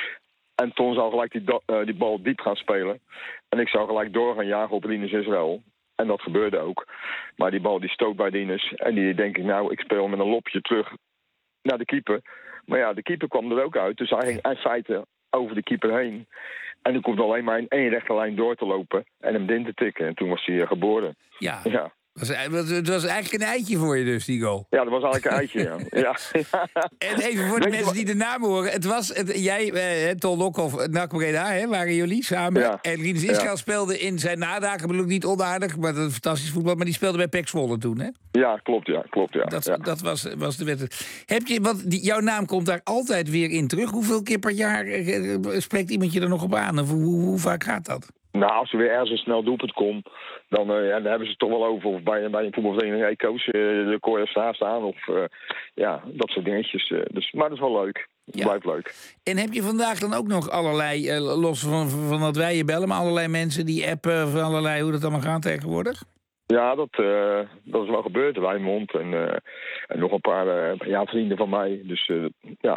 En Ton zou gelijk die, uh, die bal diep gaan spelen. En ik zou gelijk door gaan jagen op Rinus Israël. En dat gebeurde ook. Maar die bal die stoot bij Rinus. En die denk ik, nou, ik speel met een lopje terug naar de keeper. Maar ja, de keeper kwam er ook uit. Dus hij ging in feite over de keeper heen. En er komt alleen maar in één rechte lijn door te lopen. En hem in te tikken. En toen was hij uh, geboren. Ja. ja. Het was eigenlijk een eitje voor je dus, die goal. Ja, dat was eigenlijk een eitje, ja. ja. En even voor de Weet mensen die de naam horen. Het was, het, jij, eh, Ton Lokhoff, N A C Breda, hè, waren jullie samen. Ja. En Rinus Israël ja. speelde in zijn nadagen, bedoel ik niet onaardig, maar dat is fantastisch voetbal. Maar die speelde bij P E C Zwolle toen, hè? Ja, klopt, ja. Klopt, ja. Dat, ja. dat was, was de wedstrijd. Heb je, want die, jouw naam komt daar altijd weer in terug. Hoeveel keer per jaar eh, spreekt iemand je er nog op aan? Of hoe, hoe, hoe vaak gaat dat? Nou, als er weer ergens een snel doelpunt komt, dan, uh, ja, dan hebben ze het toch wel over. Of bij, bij een voetbalvereniging, hey coach, uh, de koor er staan staan. Of uh, ja, dat soort dingetjes. Uh, dus, maar dat is wel leuk. Het ja. blijft leuk. En heb je vandaag dan ook nog allerlei, uh, los van, van dat wij je bellen, maar allerlei mensen die appen van allerlei hoe dat allemaal gaat tegenwoordig? Ja, dat, uh, dat is wel gebeurd. Wijnmond en, uh, en nog een paar uh, ja, vrienden van mij. Dus uh, ja...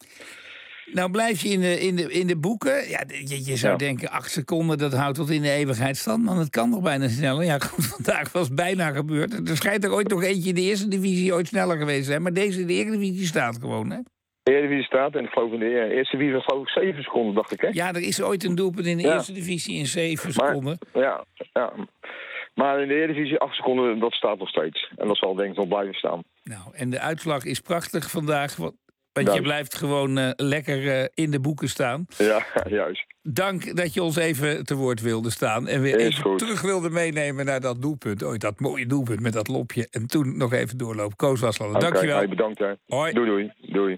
Nou blijf je in de, in de, in de boeken. Ja, je, je zou ja. denken, acht seconden, dat houdt tot in de eeuwigheid stand. Maar het kan nog bijna sneller. Ja, goed, vandaag was het bijna gebeurd. Er schijnt er ooit nog eentje in de eerste divisie ooit sneller geweest zijn. Maar deze in de Eredivisie staat gewoon, hè? De Eredivisie staat en ik geloof in de eerste divisie was geloof ik zeven seconden, dacht ik, hè? Ja, er is ooit een doelpunt in de ja. eerste divisie in zeven maar, seconden. Ja, ja. Maar in de Eredivisie acht seconden, dat staat nog steeds. En dat zal denk ik nog blijven staan. Nou, en de uitslag is prachtig vandaag. Want Dank. Je blijft gewoon uh, lekker uh, in de boeken staan. Ja, juist. Dank dat je ons even te woord wilde staan. En weer even goed. terug wilde meenemen naar dat doelpunt. Ooit dat mooie doelpunt met dat lopje. En toen nog even doorlopen. Koos Waslander, okay, dankjewel. Hey, bedankt hè. Hoi. Doei doei. Doei.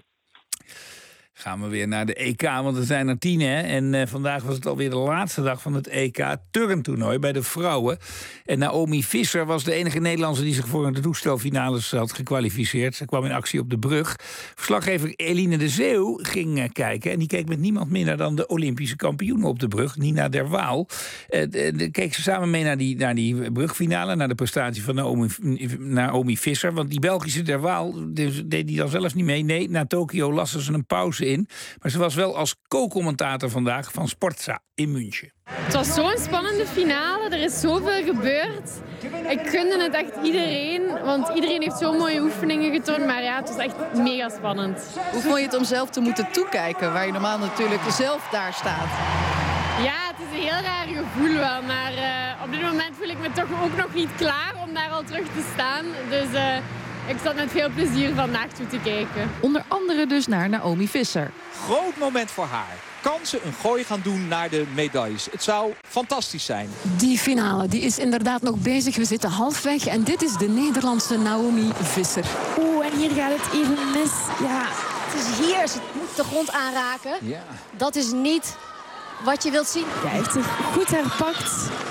Gaan we weer naar de E K, want er zijn er tien, hè. En uh, vandaag was het alweer de laatste dag van het E K turntoernooi bij de vrouwen. En Naomi Visser was de enige Nederlandse die zich voor de toestelfinales had gekwalificeerd. Ze kwam in actie op de brug. Verslaggever Eline de Zeeuw ging uh, kijken. En die keek met niemand minder dan de Olympische kampioen op de brug, Nina Der Waal. Uh, de, de, keek ze samen mee naar die, naar die brugfinale, naar de prestatie van Naomi, Naomi Visser. Want die Belgische Der Waal deed die dan zelfs niet mee. Nee, na Tokio lassen ze een pauze in. Maar ze was wel als co-commentator vandaag van Sportza in München. Het was zo'n spannende finale. Er is zoveel gebeurd. Ik gunde het echt iedereen. Want iedereen heeft zo mooie oefeningen getoond. Maar ja, het was echt mega spannend. Hoe vond je het om zelf te moeten toekijken? Waar je normaal natuurlijk zelf daar staat. Ja, het is een heel raar gevoel wel. Maar uh, op dit moment voel ik me toch ook nog niet klaar om daar al terug te staan. Dus... Uh, Ik zat met veel plezier vandaag toe te kijken. Onder andere dus naar Naomi Visser. Groot moment voor haar. Kan ze een gooi gaan doen naar de medailles? Het zou fantastisch zijn. Die finale die is inderdaad nog bezig. We zitten halfweg en dit is de Nederlandse Naomi Visser. Oeh, en hier gaat het even mis. Ja, het is hier. Ze moet de grond aanraken. Ja. Dat is niet wat je wilt zien. Ja, hij heeft zich goed herpakt.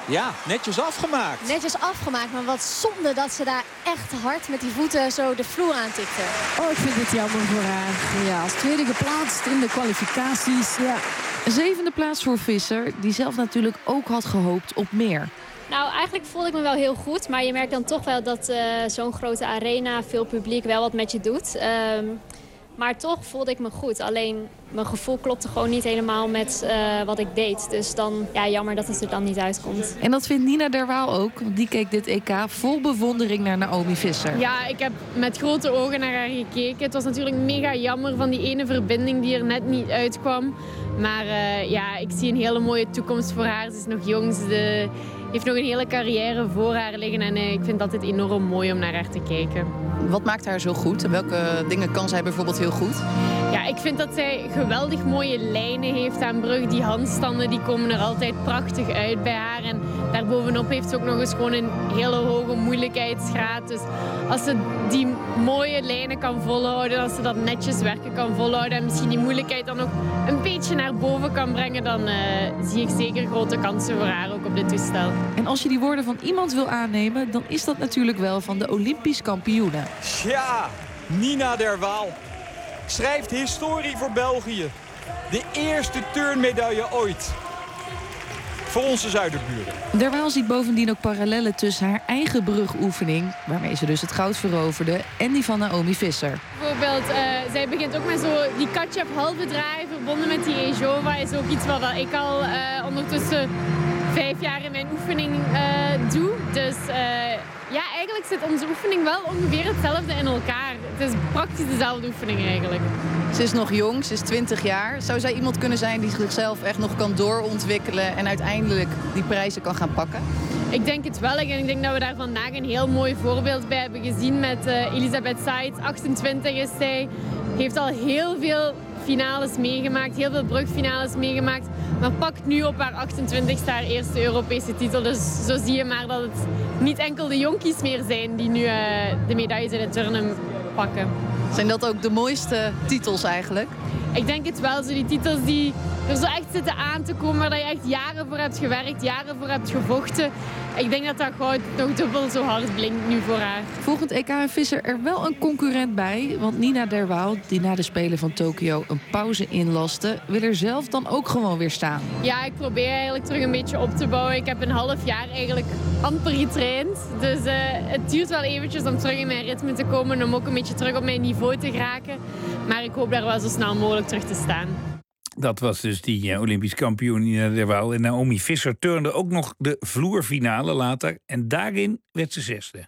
Ja, netjes afgemaakt. Netjes afgemaakt, maar wat zonde dat ze daar echt hard met die voeten zo de vloer aantikte. Oh, ik vind het jammer voor haar. Ja, als tweede geplaatst in de kwalificaties. Ja. Zevende plaats voor Visser, die zelf natuurlijk ook had gehoopt op meer. Nou, eigenlijk voelde ik me wel heel goed. Maar je merkt dan toch wel dat uh, zo'n grote arena, veel publiek, wel wat met je doet. Um, maar toch voelde ik me goed. Alleen mijn gevoel klopte gewoon niet helemaal met uh, wat ik deed. Dus dan, ja, jammer dat het er dan niet uitkomt. En dat vindt Nina Derwaal ook. Want die keek dit E K vol bewondering naar Naomi Visser. Ja, ik heb met grote ogen naar haar gekeken. Het was natuurlijk mega jammer van die ene verbinding die er net niet uitkwam. Maar uh, ja, ik zie een hele mooie toekomst voor haar. Ze is nog jong, ze heeft nog een hele carrière voor haar liggen. En uh, ik vind dat het enorm mooi om naar haar te kijken. Wat maakt haar zo goed? En welke dingen kan zij bijvoorbeeld heel goed? Ja, ik vind dat zij geweldig mooie lijnen heeft aan brug. Die handstanden die komen er altijd prachtig uit bij haar. En daarbovenop heeft ze ook nog eens gewoon een hele hoge moeilijkheidsgraad. Dus als ze die mooie lijnen kan volhouden, als ze dat netjes werken kan volhouden en misschien die moeilijkheid dan ook een beetje naar boven kan brengen, dan uh, zie ik zeker grote kansen voor haar ook op dit toestel. En als je die woorden van iemand wil aannemen, dan is dat natuurlijk wel van de Olympisch kampioene. Ja, Nina Derwaal schrijft historie voor België. De eerste turnmedaille ooit. Voor onze zuiderburen. Derwaal ziet bovendien ook parallellen tussen haar eigen brugoefening, waarmee ze dus het goud veroverde, en die van Naomi Visser. Bijvoorbeeld, uh, zij begint ook met zo die katjap halve draai verbonden met die Ejova. Is ook iets wat ik al uh, ondertussen vijf jaar in mijn oefening uh, doe. Dus uh, ja, eigenlijk zit onze oefening wel ongeveer hetzelfde in elkaar. Het is praktisch dezelfde oefening eigenlijk. Ze is nog jong, ze is twintig jaar. Zou zij iemand kunnen zijn die zichzelf echt nog kan doorontwikkelen en uiteindelijk die prijzen kan gaan pakken? Ik denk het wel. En ik denk dat we daar vandaag een heel mooi voorbeeld bij hebben gezien met uh, Elisabeth Said. achtentwintig is zij. Heeft al heel veel finales meegemaakt, heel veel brugfinales meegemaakt. Maar pakt nu op haar achtentwintigste haar eerste Europese titel. Dus zo zie je maar dat het niet enkel de jonkies meer zijn die nu uh, de medailles in het turnen pakken. Zijn dat ook de mooiste titels eigenlijk? Ik denk het wel. Zo die titels die er zo echt zitten aan te komen, waar je echt jaren voor hebt gewerkt, jaren voor hebt gevochten. Ik denk dat dat goud nog dubbel zo hard blinkt nu voor haar. Volgend E K en Visser er wel een concurrent bij. Want Nina Derwaal, die na de Spelen van Tokio een pauze inlaste, wil er zelf dan ook gewoon weer staan. Ja, ik probeer eigenlijk terug een beetje op te bouwen. Ik heb een half jaar eigenlijk amper getraind. Dus uh, het duurt wel eventjes om terug in mijn ritme te komen, om ook een beetje terug op mijn niveau te geraken. Maar ik hoop daar wel zo snel mogelijk terug te staan. Dat was dus die uh, Olympisch kampioen Nina Derwaal. En Naomi Visser turnde ook nog de vloerfinale later. En daarin werd ze zesde.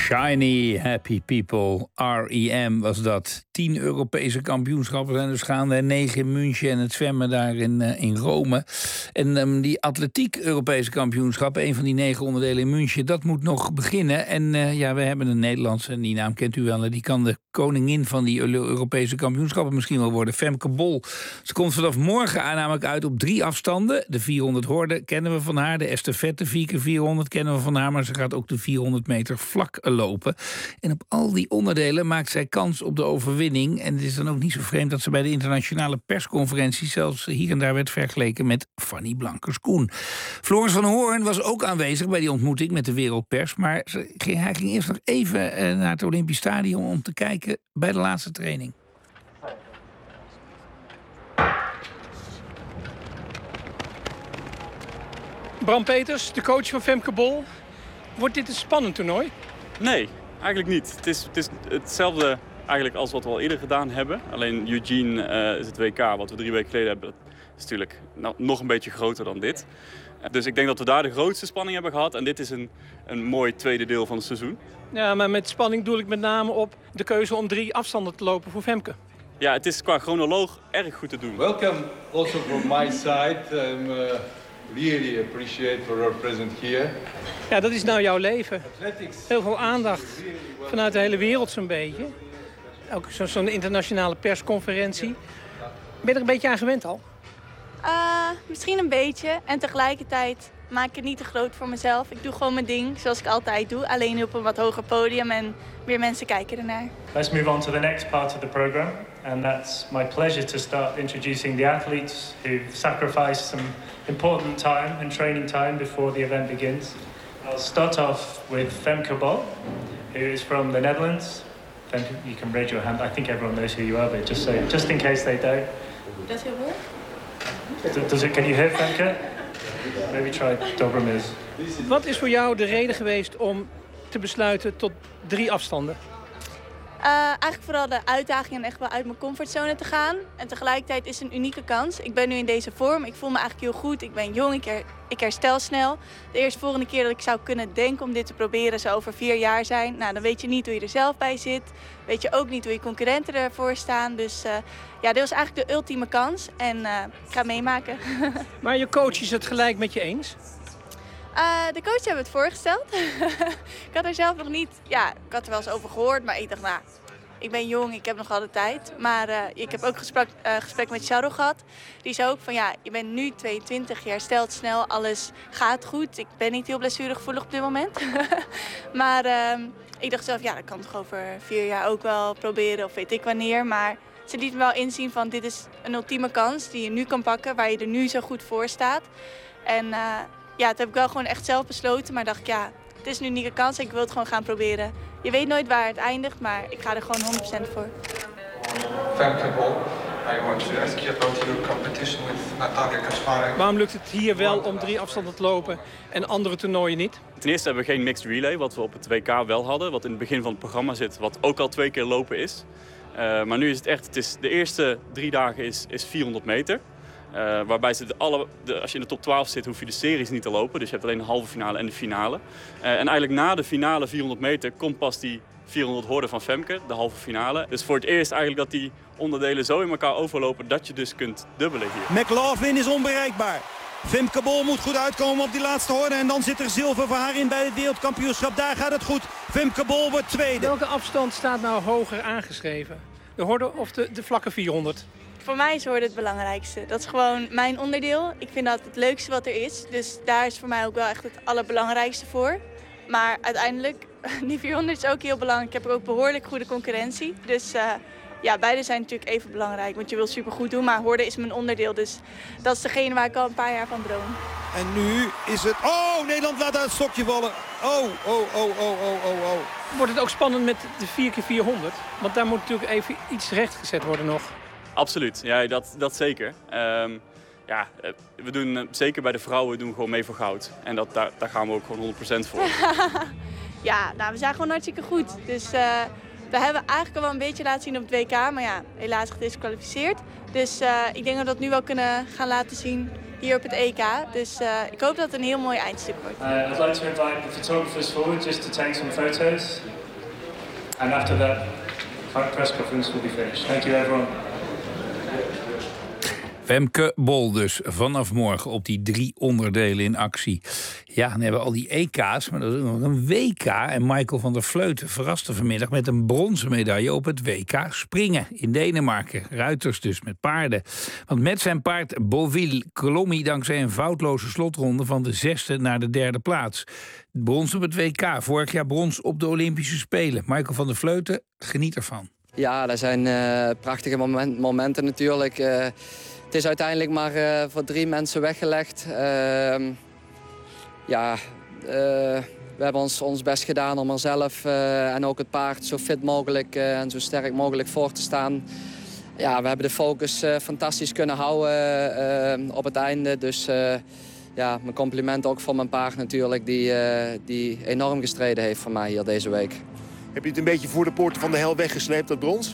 Shiny Happy People, R E M was dat. Tien Europese kampioenschappen zijn dus gaande. Negen in München en het zwemmen daar in, uh, in Rome. En um, die atletiek Europese kampioenschappen, een van die negen onderdelen in München, dat moet nog beginnen. En uh, ja, we hebben een Nederlandse, en die naam kent u wel, die kan de koningin van die Europese kampioenschappen misschien wel worden. Femke Bol. Ze komt vanaf morgen aan namelijk uit op drie afstanden. De vierhonderd horde kennen we van haar. De estafette vier keer vierhonderd kennen we van haar. Maar ze gaat ook de vierhonderd meter vlak lopen. En op al die onderdelen maakt zij kans op de overwinning. En het is dan ook niet zo vreemd dat ze bij de internationale persconferentie zelfs hier en daar werd vergeleken met Fanny Blankers-Koen. Floris van Hoorn was ook aanwezig bij die ontmoeting met de wereldpers. Maar ze ging, hij ging eerst nog even naar het Olympisch Stadion om te kijken bij de laatste training. Bram Peters, de coach van Femke Bol. Wordt dit een spannend toernooi? Nee, eigenlijk niet. Het is, het is hetzelfde eigenlijk als wat we al eerder gedaan hebben. Alleen Eugene uh, is het W K, wat we drie weken geleden hebben. Dat is natuurlijk nou, nog een beetje groter dan dit. Dus ik denk dat we daar de grootste spanning hebben gehad. En dit is een, een mooi tweede deel van het seizoen. Ja, maar met spanning doe ik met name op de keuze om drie afstanden te lopen voor Femke. Ja, het is qua chronoloog erg goed te doen. Welcome also from my side. I'm uh, really appreciate for your presence here. Ja, dat is nou jouw leven. Heel veel aandacht vanuit de hele wereld zo'n beetje. Ook zo, zo'n internationale persconferentie. Ben je er een beetje aan gewend al? Uh, misschien een beetje. En tegelijkertijd maak ik het niet te groot voor mezelf. Ik doe gewoon mijn ding, zoals ik altijd doe. Alleen nu op een wat hoger podium en meer mensen kijken ernaar. Let's move on to the next part of the program. And that's my pleasure to start introducing the athletes who've sacrificed some important time and training time before the event begins. I'll start off with Femke Bol, who is from the Netherlands. Femke, you can raise your hand. I think everyone knows who you are, but just so, just in case they don't. Does it work? Does it, can you hear Femke? Maybe try Dobromir. Wat is voor jou de reden geweest om te besluiten tot drie afstanden? Uh, eigenlijk vooral de uitdaging en echt wel uit mijn comfortzone te gaan. En tegelijkertijd is het een unieke kans. Ik ben nu in deze vorm. Ik voel me eigenlijk heel goed. Ik ben jong. Ik, her, ik herstel snel. De eerste volgende keer dat ik zou kunnen denken om dit te proberen zou over vier jaar zijn. Nou, dan weet je niet hoe je er zelf bij zit. Weet je ook niet hoe je concurrenten ervoor staan. Dus uh, ja, dit was eigenlijk de ultieme kans. En uh, ik ga meemaken. Maar je coach is het gelijk met je eens? Uh, de coach hebben het voorgesteld. Ik had er zelf nog niet... Ja, ik had er wel eens over gehoord, maar ik dacht, nou, ik ben jong, ik heb nog alle tijd. Maar uh, ik heb ook gesprek, uh, gesprek met Charo gehad. Die zei ook van, ja, je bent nu tweeëntwintig, je herstelt snel, alles gaat goed. Ik ben niet heel blessuregevoelig op dit moment. Maar uh, ik dacht zelf, ja, dat kan toch over vier jaar ook wel proberen, of weet ik wanneer. Maar ze liet me wel inzien van, dit is een ultieme kans die je nu kan pakken, waar je er nu zo goed voor staat. En... Uh, Ja, dat heb ik wel gewoon echt zelf besloten. Maar dacht ik, ja, het is een unieke kans en ik wil het gewoon gaan proberen. Je weet nooit waar het eindigt, maar ik ga er gewoon honderd procent voor. Femke Bol, I want to ask you about your competition with Natalia Kasparek. Waarom lukt het hier wel om drie afstanden te lopen en andere toernooien niet? Ten eerste hebben we geen mixed relay, wat we op het W K wel hadden. Wat in het begin van het programma zit, wat ook al twee keer lopen is. Uh, maar nu is het echt, het is, de eerste drie dagen is, is vierhonderd meter. Uh, waarbij ze de alle, de, als je in de top twaalf zit, hoef je de series niet te lopen. Dus je hebt alleen de halve finale en de finale. Uh, en eigenlijk na de finale vierhonderd meter komt pas die vierhonderd horde van Femke, de halve finale. Dus voor het eerst eigenlijk dat die onderdelen zo in elkaar overlopen dat je dus kunt dubbelen hier. McLaughlin is onbereikbaar. Femke Bol moet goed uitkomen op die laatste horde. En dan zit er zilver voor haar in bij het wereldkampioenschap. Daar gaat het goed. Femke Bol wordt tweede. Welke afstand staat nou hoger aangeschreven? De horde of de, de vlakke vierhonderd? Voor mij is horde het belangrijkste. Dat is gewoon mijn onderdeel. Ik vind dat het leukste wat er is. Dus daar is voor mij ook wel echt het allerbelangrijkste voor. Maar uiteindelijk, die vierhonderd is ook heel belangrijk. Ik heb ook behoorlijk goede concurrentie. Dus uh, ja, beide zijn natuurlijk even belangrijk. Want je wil supergoed doen, maar horde is mijn onderdeel. Dus dat is degene waar ik al een paar jaar van droom. En nu is het... Oh, Nederland laat uit het stokje vallen. Oh, oh, oh, oh, oh, oh, oh. Wordt het ook spannend met de vier keer vierhonderd? Want daar moet natuurlijk even iets rechtgezet worden nog. Absoluut, ja, dat, dat zeker. Um, ja, we doen zeker bij de vrouwen doen we gewoon mee voor goud. En dat, daar, daar gaan we ook gewoon honderd procent voor. Ja, nou, we zijn gewoon hartstikke goed. Dus uh, we hebben eigenlijk al wel een beetje laten zien op het W K. Maar ja, helaas gedisqualificeerd. Dus uh, ik denk dat we dat nu wel kunnen gaan laten zien hier op het E K. Dus uh, ik hoop dat het een heel mooi eindstuk wordt. Uh, I'd like to invite the photographers forward just to take some photos. And after that, press conference will be finished. Thank you, everyone. Femke Bol dus vanaf morgen op die drie onderdelen in actie. Ja, dan hebben we al die E K's, maar dat is ook nog een W K. En Michael van der Vleuten verraste vanmiddag met een bronzen medaille op het W K springen in Denemarken. Ruiters dus met paarden. Want met zijn paard Bovil klom hij dankzij een foutloze slotronde van de zesde naar de derde plaats. Brons op het W K, vorig jaar brons op de Olympische Spelen. Michael van der Vleuten geniet ervan. Ja, dat zijn uh, prachtige moment, momenten natuurlijk. Uh, Het is uiteindelijk maar uh, voor drie mensen weggelegd. Uh, ja, uh, we hebben ons, ons best gedaan om er zelf uh, en ook het paard zo fit mogelijk uh, en zo sterk mogelijk voor te staan. Ja, we hebben de focus uh, fantastisch kunnen houden uh, op het einde. Dus uh, ja, mijn compliment ook voor mijn paard natuurlijk, die, uh, die enorm gestreden heeft voor mij hier deze week. Heb je het een beetje voor de poorten van de hel weggesleept, dat brons?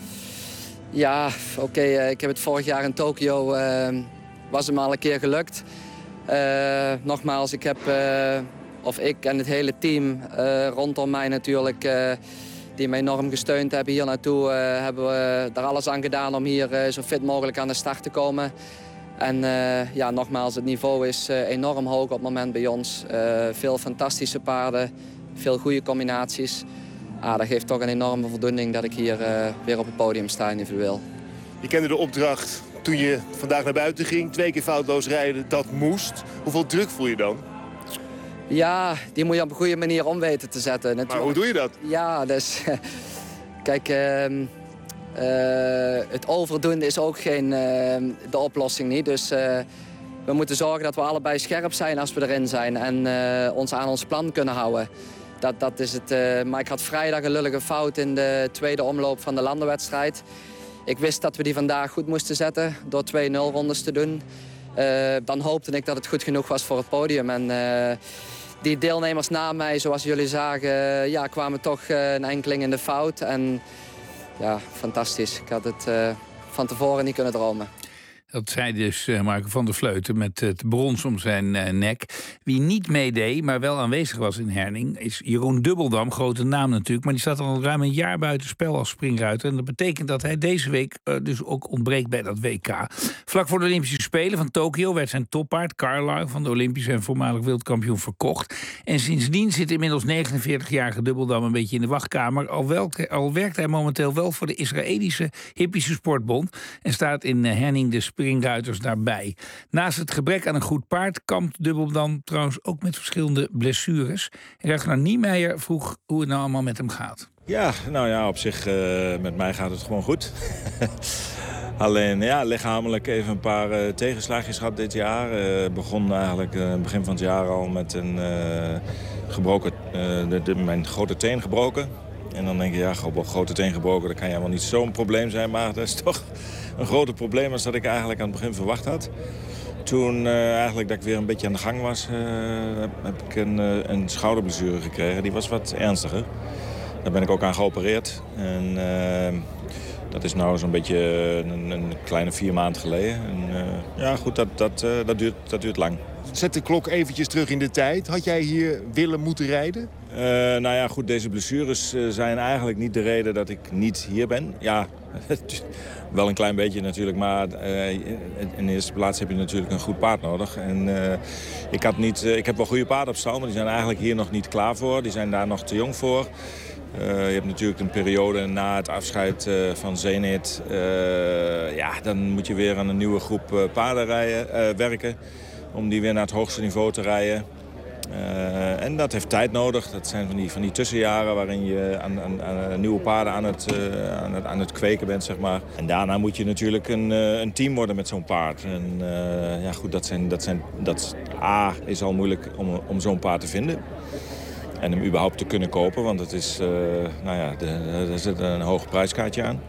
Ja, oké. Okay, uh, ik heb het vorig jaar in Tokio, uh, was het me al een keer gelukt. Uh, nogmaals, ik heb, uh, of ik en het hele team uh, rondom mij natuurlijk, uh, die me enorm gesteund hebben hier naartoe, uh, hebben we er alles aan gedaan om hier uh, zo fit mogelijk aan de start te komen. En uh, ja, nogmaals, het niveau is uh, enorm hoog op het moment bij ons. Uh, veel fantastische paarden, veel goede combinaties. Ah, dat geeft toch een enorme voldoening dat ik hier uh, weer op het podium sta individueel. Je kende de opdracht toen je vandaag naar buiten ging. Twee keer foutloos rijden, dat moest. Hoeveel druk voel je dan? Ja, die moet je op een goede manier om weten te zetten. Natuurlijk. Maar hoe doe je dat? Ja, dus... Kijk, uh, uh, het overdoen is ook geen uh, de oplossing niet. Dus uh, we moeten zorgen dat we allebei scherp zijn als we erin zijn. En uh, ons aan ons plan kunnen houden. Dat, dat is het. Uh, maar ik had vrijdag een lullige fout in de tweede omloop van de landenwedstrijd. Ik wist dat we die vandaag goed moesten zetten door twee nul rondes te doen. Uh, dan hoopte ik dat het goed genoeg was voor het podium. En uh, die deelnemers na mij, zoals jullie zagen, uh, ja, kwamen toch uh, een enkeling in de fout. En ja, fantastisch. Ik had het uh, van tevoren niet kunnen dromen. Dat zei dus uh, Marco van der Vleuten met het brons om zijn uh, nek. Wie niet meedeed, maar wel aanwezig was in Herning, is Jeroen Dubbeldam. Grote naam natuurlijk, maar die staat al ruim een jaar buiten spel als springruiter. En dat betekent dat hij deze week uh, dus ook ontbreekt bij dat W K. Vlak voor de Olympische Spelen van Tokio werd zijn toppaard Carlisle van de Olympische en voormalig wereldkampioen verkocht. En sindsdien zit inmiddels negenenveertigjarige Dubbeldam een beetje in de wachtkamer. Al, welke, al werkt hij momenteel wel voor de Israëlische Hippische Sportbond en staat in uh, Herning de springruiters daarbij. Naast het gebrek aan een goed paard kampt Dubbeldam trouwens ook met verschillende blessures. Ragnar Niemeyer vroeg hoe het nou allemaal met hem gaat. Ja, nou ja, op zich, uh, met mij gaat het gewoon goed. Alleen, ja, lichamelijk even een paar uh, tegenslaagjes gehad dit jaar. Uh, begon eigenlijk uh, begin van het jaar al met een uh, gebroken, uh, de, de, mijn grote teen gebroken. En dan denk je, ja, grote teen gebroken, dat kan helemaal niet zo'n probleem zijn. Maar dat is toch een groter probleem als dat ik eigenlijk aan het begin verwacht had. Toen uh, eigenlijk dat ik weer een beetje aan de gang was, uh, heb, heb ik een, uh, een schouderblessure gekregen. Die was wat ernstiger. Daar ben ik ook aan geopereerd. En uh, dat is nou zo'n beetje een, een kleine vier maanden geleden. En, uh, ja, goed, dat, dat, uh, dat, duurt, dat duurt lang. Zet de klok eventjes terug in de tijd. Had jij hier willen moeten rijden? Uh, nou ja, goed, deze blessures uh, zijn eigenlijk niet de reden dat ik niet hier ben. Ja, wel een klein beetje natuurlijk, maar uh, in de eerste plaats heb je natuurlijk een goed paard nodig. En uh, ik, had niet, uh, ik heb wel goede paarden op stal, maar die zijn eigenlijk hier nog niet klaar voor. Die zijn daar nog te jong voor. Uh, je hebt natuurlijk een periode na het afscheid uh, van Zenit. Uh, ja, dan moet je weer aan een nieuwe groep uh, paarden rijden, uh, werken. Om die weer naar het hoogste niveau te rijden. Uh, en dat heeft tijd nodig. Dat zijn van die, van die tussenjaren waarin je aan, aan, aan nieuwe paarden aan het, uh, aan, het, aan het kweken bent, zeg maar. En daarna moet je natuurlijk een, uh, een team worden met zo'n paard. En uh, ja, goed, dat zijn, dat zijn, dat A is al moeilijk om, om zo'n paard te vinden. En hem überhaupt te kunnen kopen, want het is, uh, nou ja, er zit een hoog prijskaartje aan.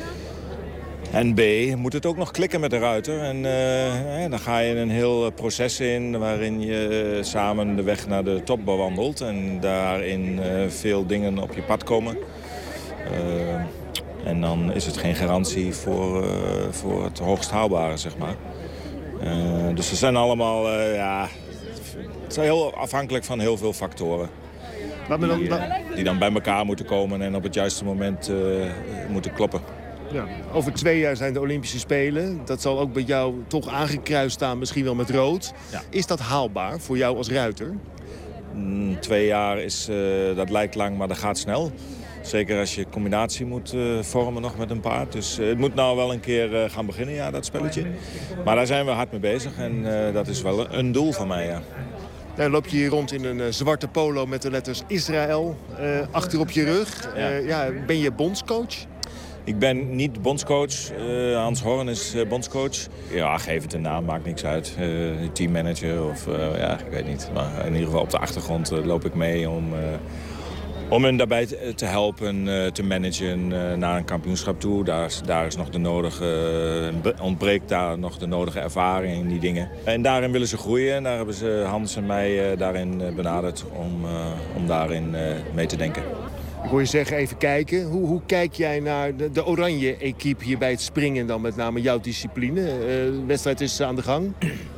En B, moet het ook nog klikken met de ruiter. En uh, dan ga je een heel proces in waarin je samen de weg naar de top bewandelt. En daarin uh, veel dingen op je pad komen. Uh, en dan is het geen garantie voor, uh, voor het hoogst haalbare, zeg maar. Uh, dus ze zijn allemaal, uh, ja, het is heel afhankelijk van heel veel factoren. Wat me dan, die, wat... die dan bij elkaar moeten komen en op het juiste moment uh, moeten kloppen. Ja. Over twee jaar zijn de Olympische Spelen. Dat zal ook bij jou toch aangekruist staan, misschien wel met rood. Ja. Is dat haalbaar voor jou als ruiter? Mm, twee jaar, is, uh, dat lijkt lang, maar dat gaat snel. Zeker als je combinatie moet uh, vormen nog met een paard. Dus uh, het moet nou wel een keer uh, gaan beginnen, ja, dat spelletje. Maar daar zijn we hard mee bezig en uh, dat is wel een doel van mij, ja. Dan loop je hier rond in een uh, zwarte polo met de letters Israël uh, achter op je rug. Ja. Uh, ja, ben je bondscoach? Ik ben niet bondscoach. Uh, Hans Horn is uh, bondscoach. Ja, geef het een naam, maakt niks uit. Uh, teammanager of uh, ja, ik weet niet. Maar in ieder geval op de achtergrond uh, loop ik mee om... Uh, Om hen daarbij te helpen, uh, te managen uh, naar een kampioenschap toe. Daar, daar is nog de nodige, uh, ontbreekt daar nog de nodige ervaring in die dingen. En daarin willen ze groeien. En daar hebben ze Hans en mij uh, daarin uh, benaderd om, uh, om daarin uh, mee te denken. Ik hoor je zeggen, even kijken. Hoe, hoe kijk jij naar de, de oranje-equipe hier bij het springen dan? Met name jouw discipline. Uh, de wedstrijd is aan de gang.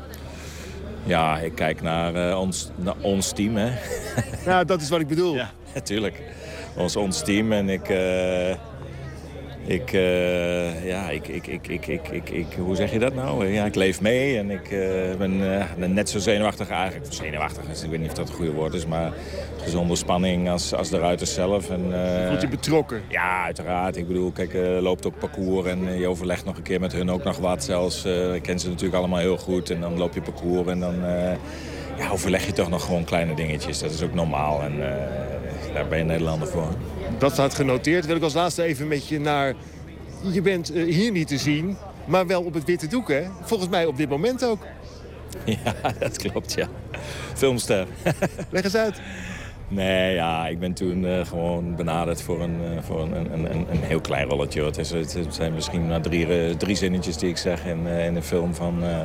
Ja, ik kijk naar, uh, ons, naar ons team, hè. Ja, dat is wat ik bedoel. Ja, natuurlijk. Ons, ons team en ik... Uh, ik, uh, ja, ik, ik, ik, ik, ik, ik, ik... Hoe zeg je dat nou? Ja, ik leef mee en ik uh, ben uh, net zo zenuwachtig eigenlijk. Zenuwachtig, dus ik weet niet of dat het goede woord is, maar gezonde spanning als, als de ruiters zelf. En, uh, Voelt je betrokken? Ja, uiteraard. Ik bedoel, kijk, uh, loopt ook parcours en uh, je overlegt nog een keer met hun ook nog wat zelfs. Uh, ik ken ze natuurlijk allemaal heel goed en dan loop je parcours en dan... Uh, ja, overleg je toch nog gewoon kleine dingetjes. Dat is ook normaal en uh, daar ben je Nederlander voor. Dat staat genoteerd. Wil ik als laatste even met je naar... Je bent uh, hier niet te zien, maar wel op het witte doek, hè? Volgens mij op dit moment ook. Ja, dat klopt, ja. Filmster. Leg eens uit. Nee, ja, ik ben toen uh, gewoon benaderd voor een, uh, voor een, een, een, een heel klein rolletje. Het, is, het zijn misschien maar drie, uh, drie zinnetjes die ik zeg in, uh, in een film van... Uh,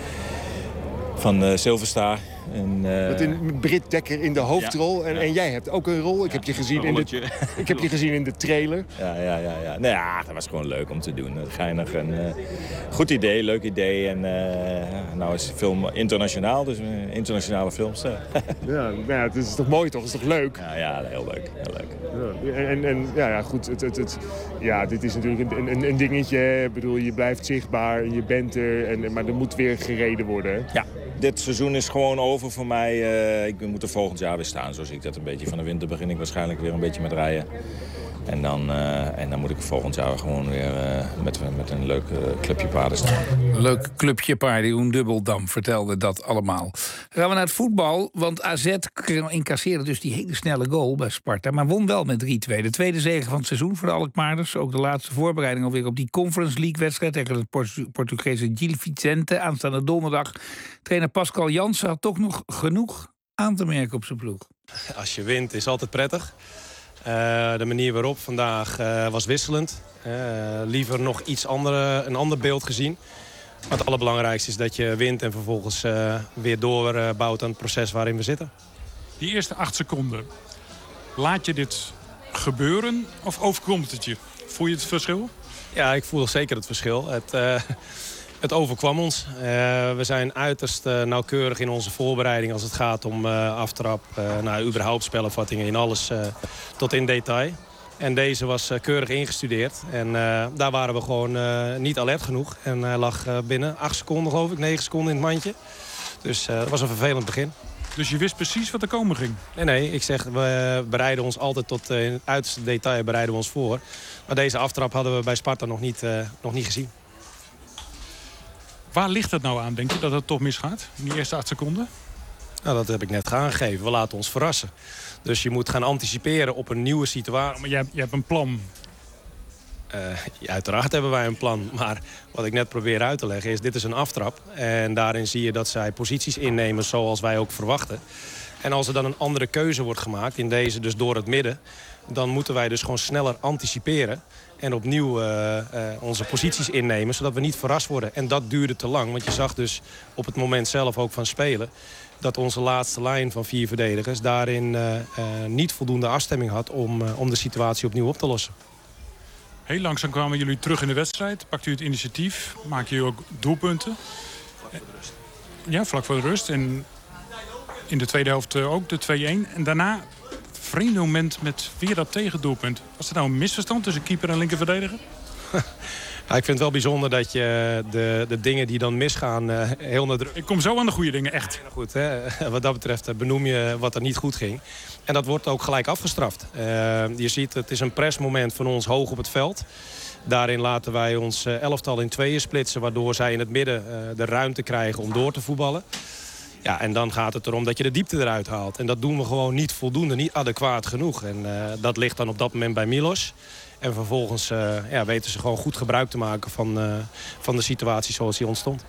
Van uh, Silverstar. En, uh... Met een Britt Dekker in de hoofdrol. Ja, en, ja. en jij hebt ook een rol. Ik, ja, heb je gezien in de, ik heb je gezien in de trailer. Ja, ja, ja, ja. Nou ja, dat was gewoon leuk om te doen. Geinig en uh, goed idee, leuk idee. En uh, nou is de film internationaal, dus een internationale filmster. Ja, ja, het is toch mooi toch? Het is toch leuk? Ja, ja, heel leuk. Heel leuk. Ja, en, en ja, ja, goed. Het, het, het, ja, dit is natuurlijk een, een, een dingetje. Ik bedoel, je blijft zichtbaar, je bent er. En, maar er moet weer gereden worden. Ja. Dit seizoen is gewoon over voor mij. Uh, ik moet er volgend jaar weer staan, zo zie ik dat een beetje. Van de winter begin ik waarschijnlijk weer een beetje met rijden. En dan, uh, en dan moet ik volgend jaar gewoon weer uh, met, met een leuk uh, clubje paarden staan. Leuk clubje paarden. Oen Dubbeldam vertelde dat allemaal. Dan gaan we naar het voetbal, want A Z incasseerde dus die hele snelle goal bij Sparta. Maar won wel met drie twee. De tweede zege van het seizoen voor de Alkmaarders. Ook de laatste voorbereiding alweer op die Conference League wedstrijd tegen het Port- Portugese Gil Vicente. Aanstaande donderdag. Trainer Pascal Jansen had toch nog genoeg aan te merken op zijn ploeg. Als je wint is altijd prettig. Uh, de manier waarop vandaag uh, was wisselend. Uh, liever nog iets andere, een ander beeld gezien. Maar het allerbelangrijkste is dat je wint en vervolgens uh, weer doorbouwt aan het proces waarin we zitten. Die eerste acht seconden. Laat je dit gebeuren of overkomt het je? Voel je het verschil? Ja, ik voel zeker het verschil. Het, uh, het overkwam ons. Uh, we zijn uiterst uh, nauwkeurig in onze voorbereiding als het gaat om uh, aftrap. Uh, nou, überhaupt spelopvattingen in alles uh, tot in detail. En deze was uh, keurig ingestudeerd. En uh, daar waren we gewoon uh, niet alert genoeg. En hij lag uh, binnen acht seconden, geloof ik, negen seconden in het mandje. Dus uh, dat was een vervelend begin. Dus je wist precies wat er komen ging? Nee, nee. Ik zeg, we bereiden ons altijd tot uh, in het uiterste detail bereiden we ons voor. Maar deze aftrap hadden we bij Sparta nog niet, uh, nog niet gezien. Waar ligt het nou aan, denk je, dat het toch misgaat? In die eerste acht seconden? Nou, dat heb ik net aangegeven. We laten ons verrassen. Dus je moet gaan anticiperen op een nieuwe situatie. Ja, maar je hebt, je hebt een plan. Uh, ja, uiteraard hebben wij een plan. Maar wat ik net probeer uit te leggen is, dit is een aftrap. En daarin zie je dat zij posities innemen zoals wij ook verwachten. En als er dan een andere keuze wordt gemaakt, in deze dus door het midden, dan moeten wij dus gewoon sneller anticiperen. En opnieuw uh, uh, onze posities innemen, zodat we niet verrast worden. En dat duurde te lang, want je zag dus op het moment zelf ook van spelen dat onze laatste lijn van vier verdedigers daarin uh, uh, niet voldoende afstemming had om, uh, om de situatie opnieuw op te lossen. Heel langzaam kwamen jullie terug in de wedstrijd. Pakt u het initiatief, maak je ook doelpunten. Vlak voor de rust. Ja, vlak voor de rust. En in de tweede helft ook de twee-een. En daarna vreemde moment met weer dat tegendoelpunt. Was er nou een misverstand tussen keeper en linkerverdediger? Ja, ik vind het wel bijzonder dat je de, de dingen die dan misgaan uh, heel nadrukkelijk... Ik kom zo aan de goede dingen, echt. Goed, hè? Wat dat betreft benoem je wat er niet goed ging. En dat wordt ook gelijk afgestraft. Uh, je ziet, het is een pressmoment van ons hoog op het veld. Daarin laten wij ons uh, elftal in tweeën splitsen... waardoor zij in het midden uh, de ruimte krijgen om door te voetballen. Ja, en dan gaat het erom dat je de diepte eruit haalt. En dat doen we gewoon niet voldoende, niet adequaat genoeg. En uh, dat ligt dan op dat moment bij Milos. En vervolgens uh, ja, weten ze gewoon goed gebruik te maken van, uh, van de situatie zoals die ontstond.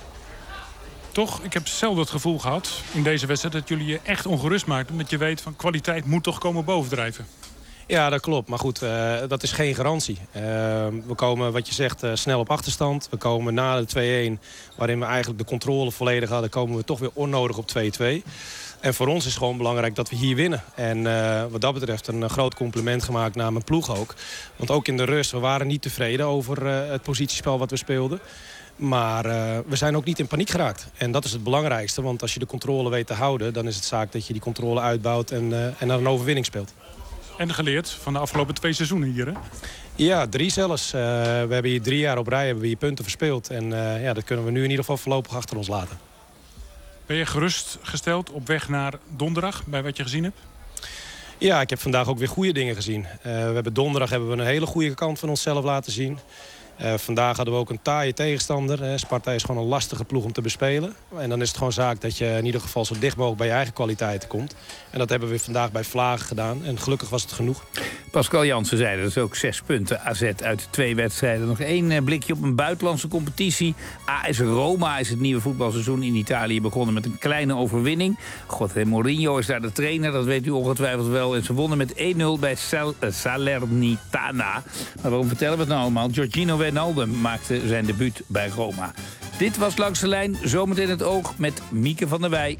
Toch, ik heb zelf het gevoel gehad in deze wedstrijd... dat jullie je echt ongerust maakten. Omdat je weet van kwaliteit moet toch komen bovendrijven. Ja, dat klopt. Maar goed, uh, dat is geen garantie. Uh, we komen, wat je zegt, uh, snel op achterstand. We komen na de twee-een, waarin we eigenlijk de controle volledig hadden... komen we toch weer onnodig op twee-twee. En voor ons is het gewoon belangrijk dat we hier winnen. En uh, wat dat betreft een uh, groot compliment gemaakt naar mijn ploeg ook. Want ook in de rust, we waren niet tevreden over uh, het positiespel wat we speelden. Maar uh, we zijn ook niet in paniek geraakt. En dat is het belangrijkste. Want als je de controle weet te houden... dan is het zaak dat je die controle uitbouwt en, uh, en naar een overwinning speelt. En geleerd van de afgelopen twee seizoenen hier, hè? Ja, drie zelfs. Uh, we hebben hier drie jaar op rij hebben we hier punten verspeeld. En uh, ja, dat kunnen we nu in ieder geval voorlopig achter ons laten. Ben je gerustgesteld op weg naar donderdag, bij wat je gezien hebt? Ja, ik heb vandaag ook weer goede dingen gezien. Uh, we hebben donderdag hebben we een hele goede kant van onszelf laten zien. Uh, vandaag hadden we ook een taaie tegenstander. Uh, Sparta is gewoon een lastige ploeg om te bespelen. En dan is het gewoon zaak dat je in ieder geval zo dicht mogelijk bij je eigen kwaliteiten komt. En dat hebben we vandaag bij Vlagen gedaan. En gelukkig was het genoeg. Pascal Jansen zei dat is ook zes punten A Z uit twee wedstrijden. Nog één blikje op een buitenlandse competitie. A S Roma is het nieuwe voetbalseizoen in Italië begonnen met een kleine overwinning. José Mourinho is daar de trainer, dat weet u ongetwijfeld wel. En ze wonnen met één nul bij Sal- Salernitana. Maar waarom vertellen we het nou allemaal? Giorgino Wijnaldum maakte zijn debuut bij Roma. Dit was Langs de Lijn, zometeen het oog met Mieke van der Wij.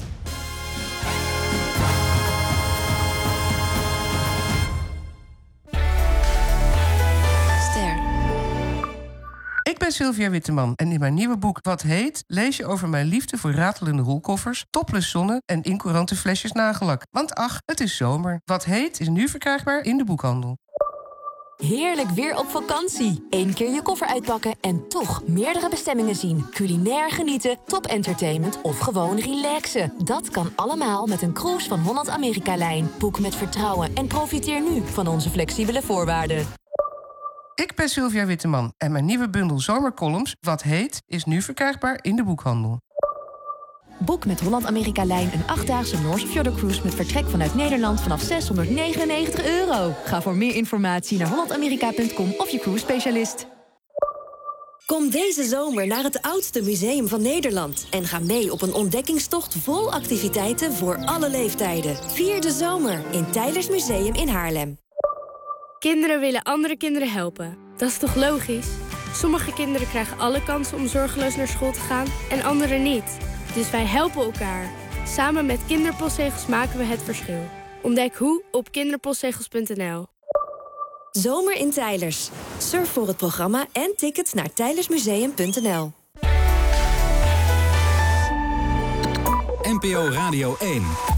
Ik ben Sylvia Witteman en in mijn nieuwe boek Wat Heet... lees je over mijn liefde voor ratelende rolkoffers, topless zonnen en incourante flesjes nagellak. Want ach, het is zomer. Wat Heet is nu verkrijgbaar in de boekhandel. Heerlijk weer op vakantie. Eén keer je koffer uitpakken en toch meerdere bestemmingen zien. Culinair genieten, top entertainment of gewoon relaxen. Dat kan allemaal met een cruise van Holland-Amerika-lijn. Boek met vertrouwen en profiteer nu van onze flexibele voorwaarden. Ik ben Sylvia Witteman en mijn nieuwe bundel zomercolumns Wat Heet is nu verkrijgbaar in de boekhandel. Boek met Holland-Amerika-lijn een achtdaagse Noorse Fjordencruise met vertrek vanuit Nederland vanaf zeshonderdnegenennegentig euro. Ga voor meer informatie naar holland amerika punt com of je cruise specialist. Kom deze zomer naar het oudste museum van Nederland en ga mee op een ontdekkingstocht vol activiteiten voor alle leeftijden. Vier de zomer in Teylers Museum in Haarlem. Kinderen willen andere kinderen helpen. Dat is toch logisch? Sommige kinderen krijgen alle kansen om zorgeloos naar school te gaan en anderen niet. Dus wij helpen elkaar. Samen met Kinderpostzegels maken we het verschil. Ontdek hoe op kinderpostzegels punt n l. Zomer in Teylers. Surf voor het programma en tickets naar teylers museum punt n l. N P O Radio één.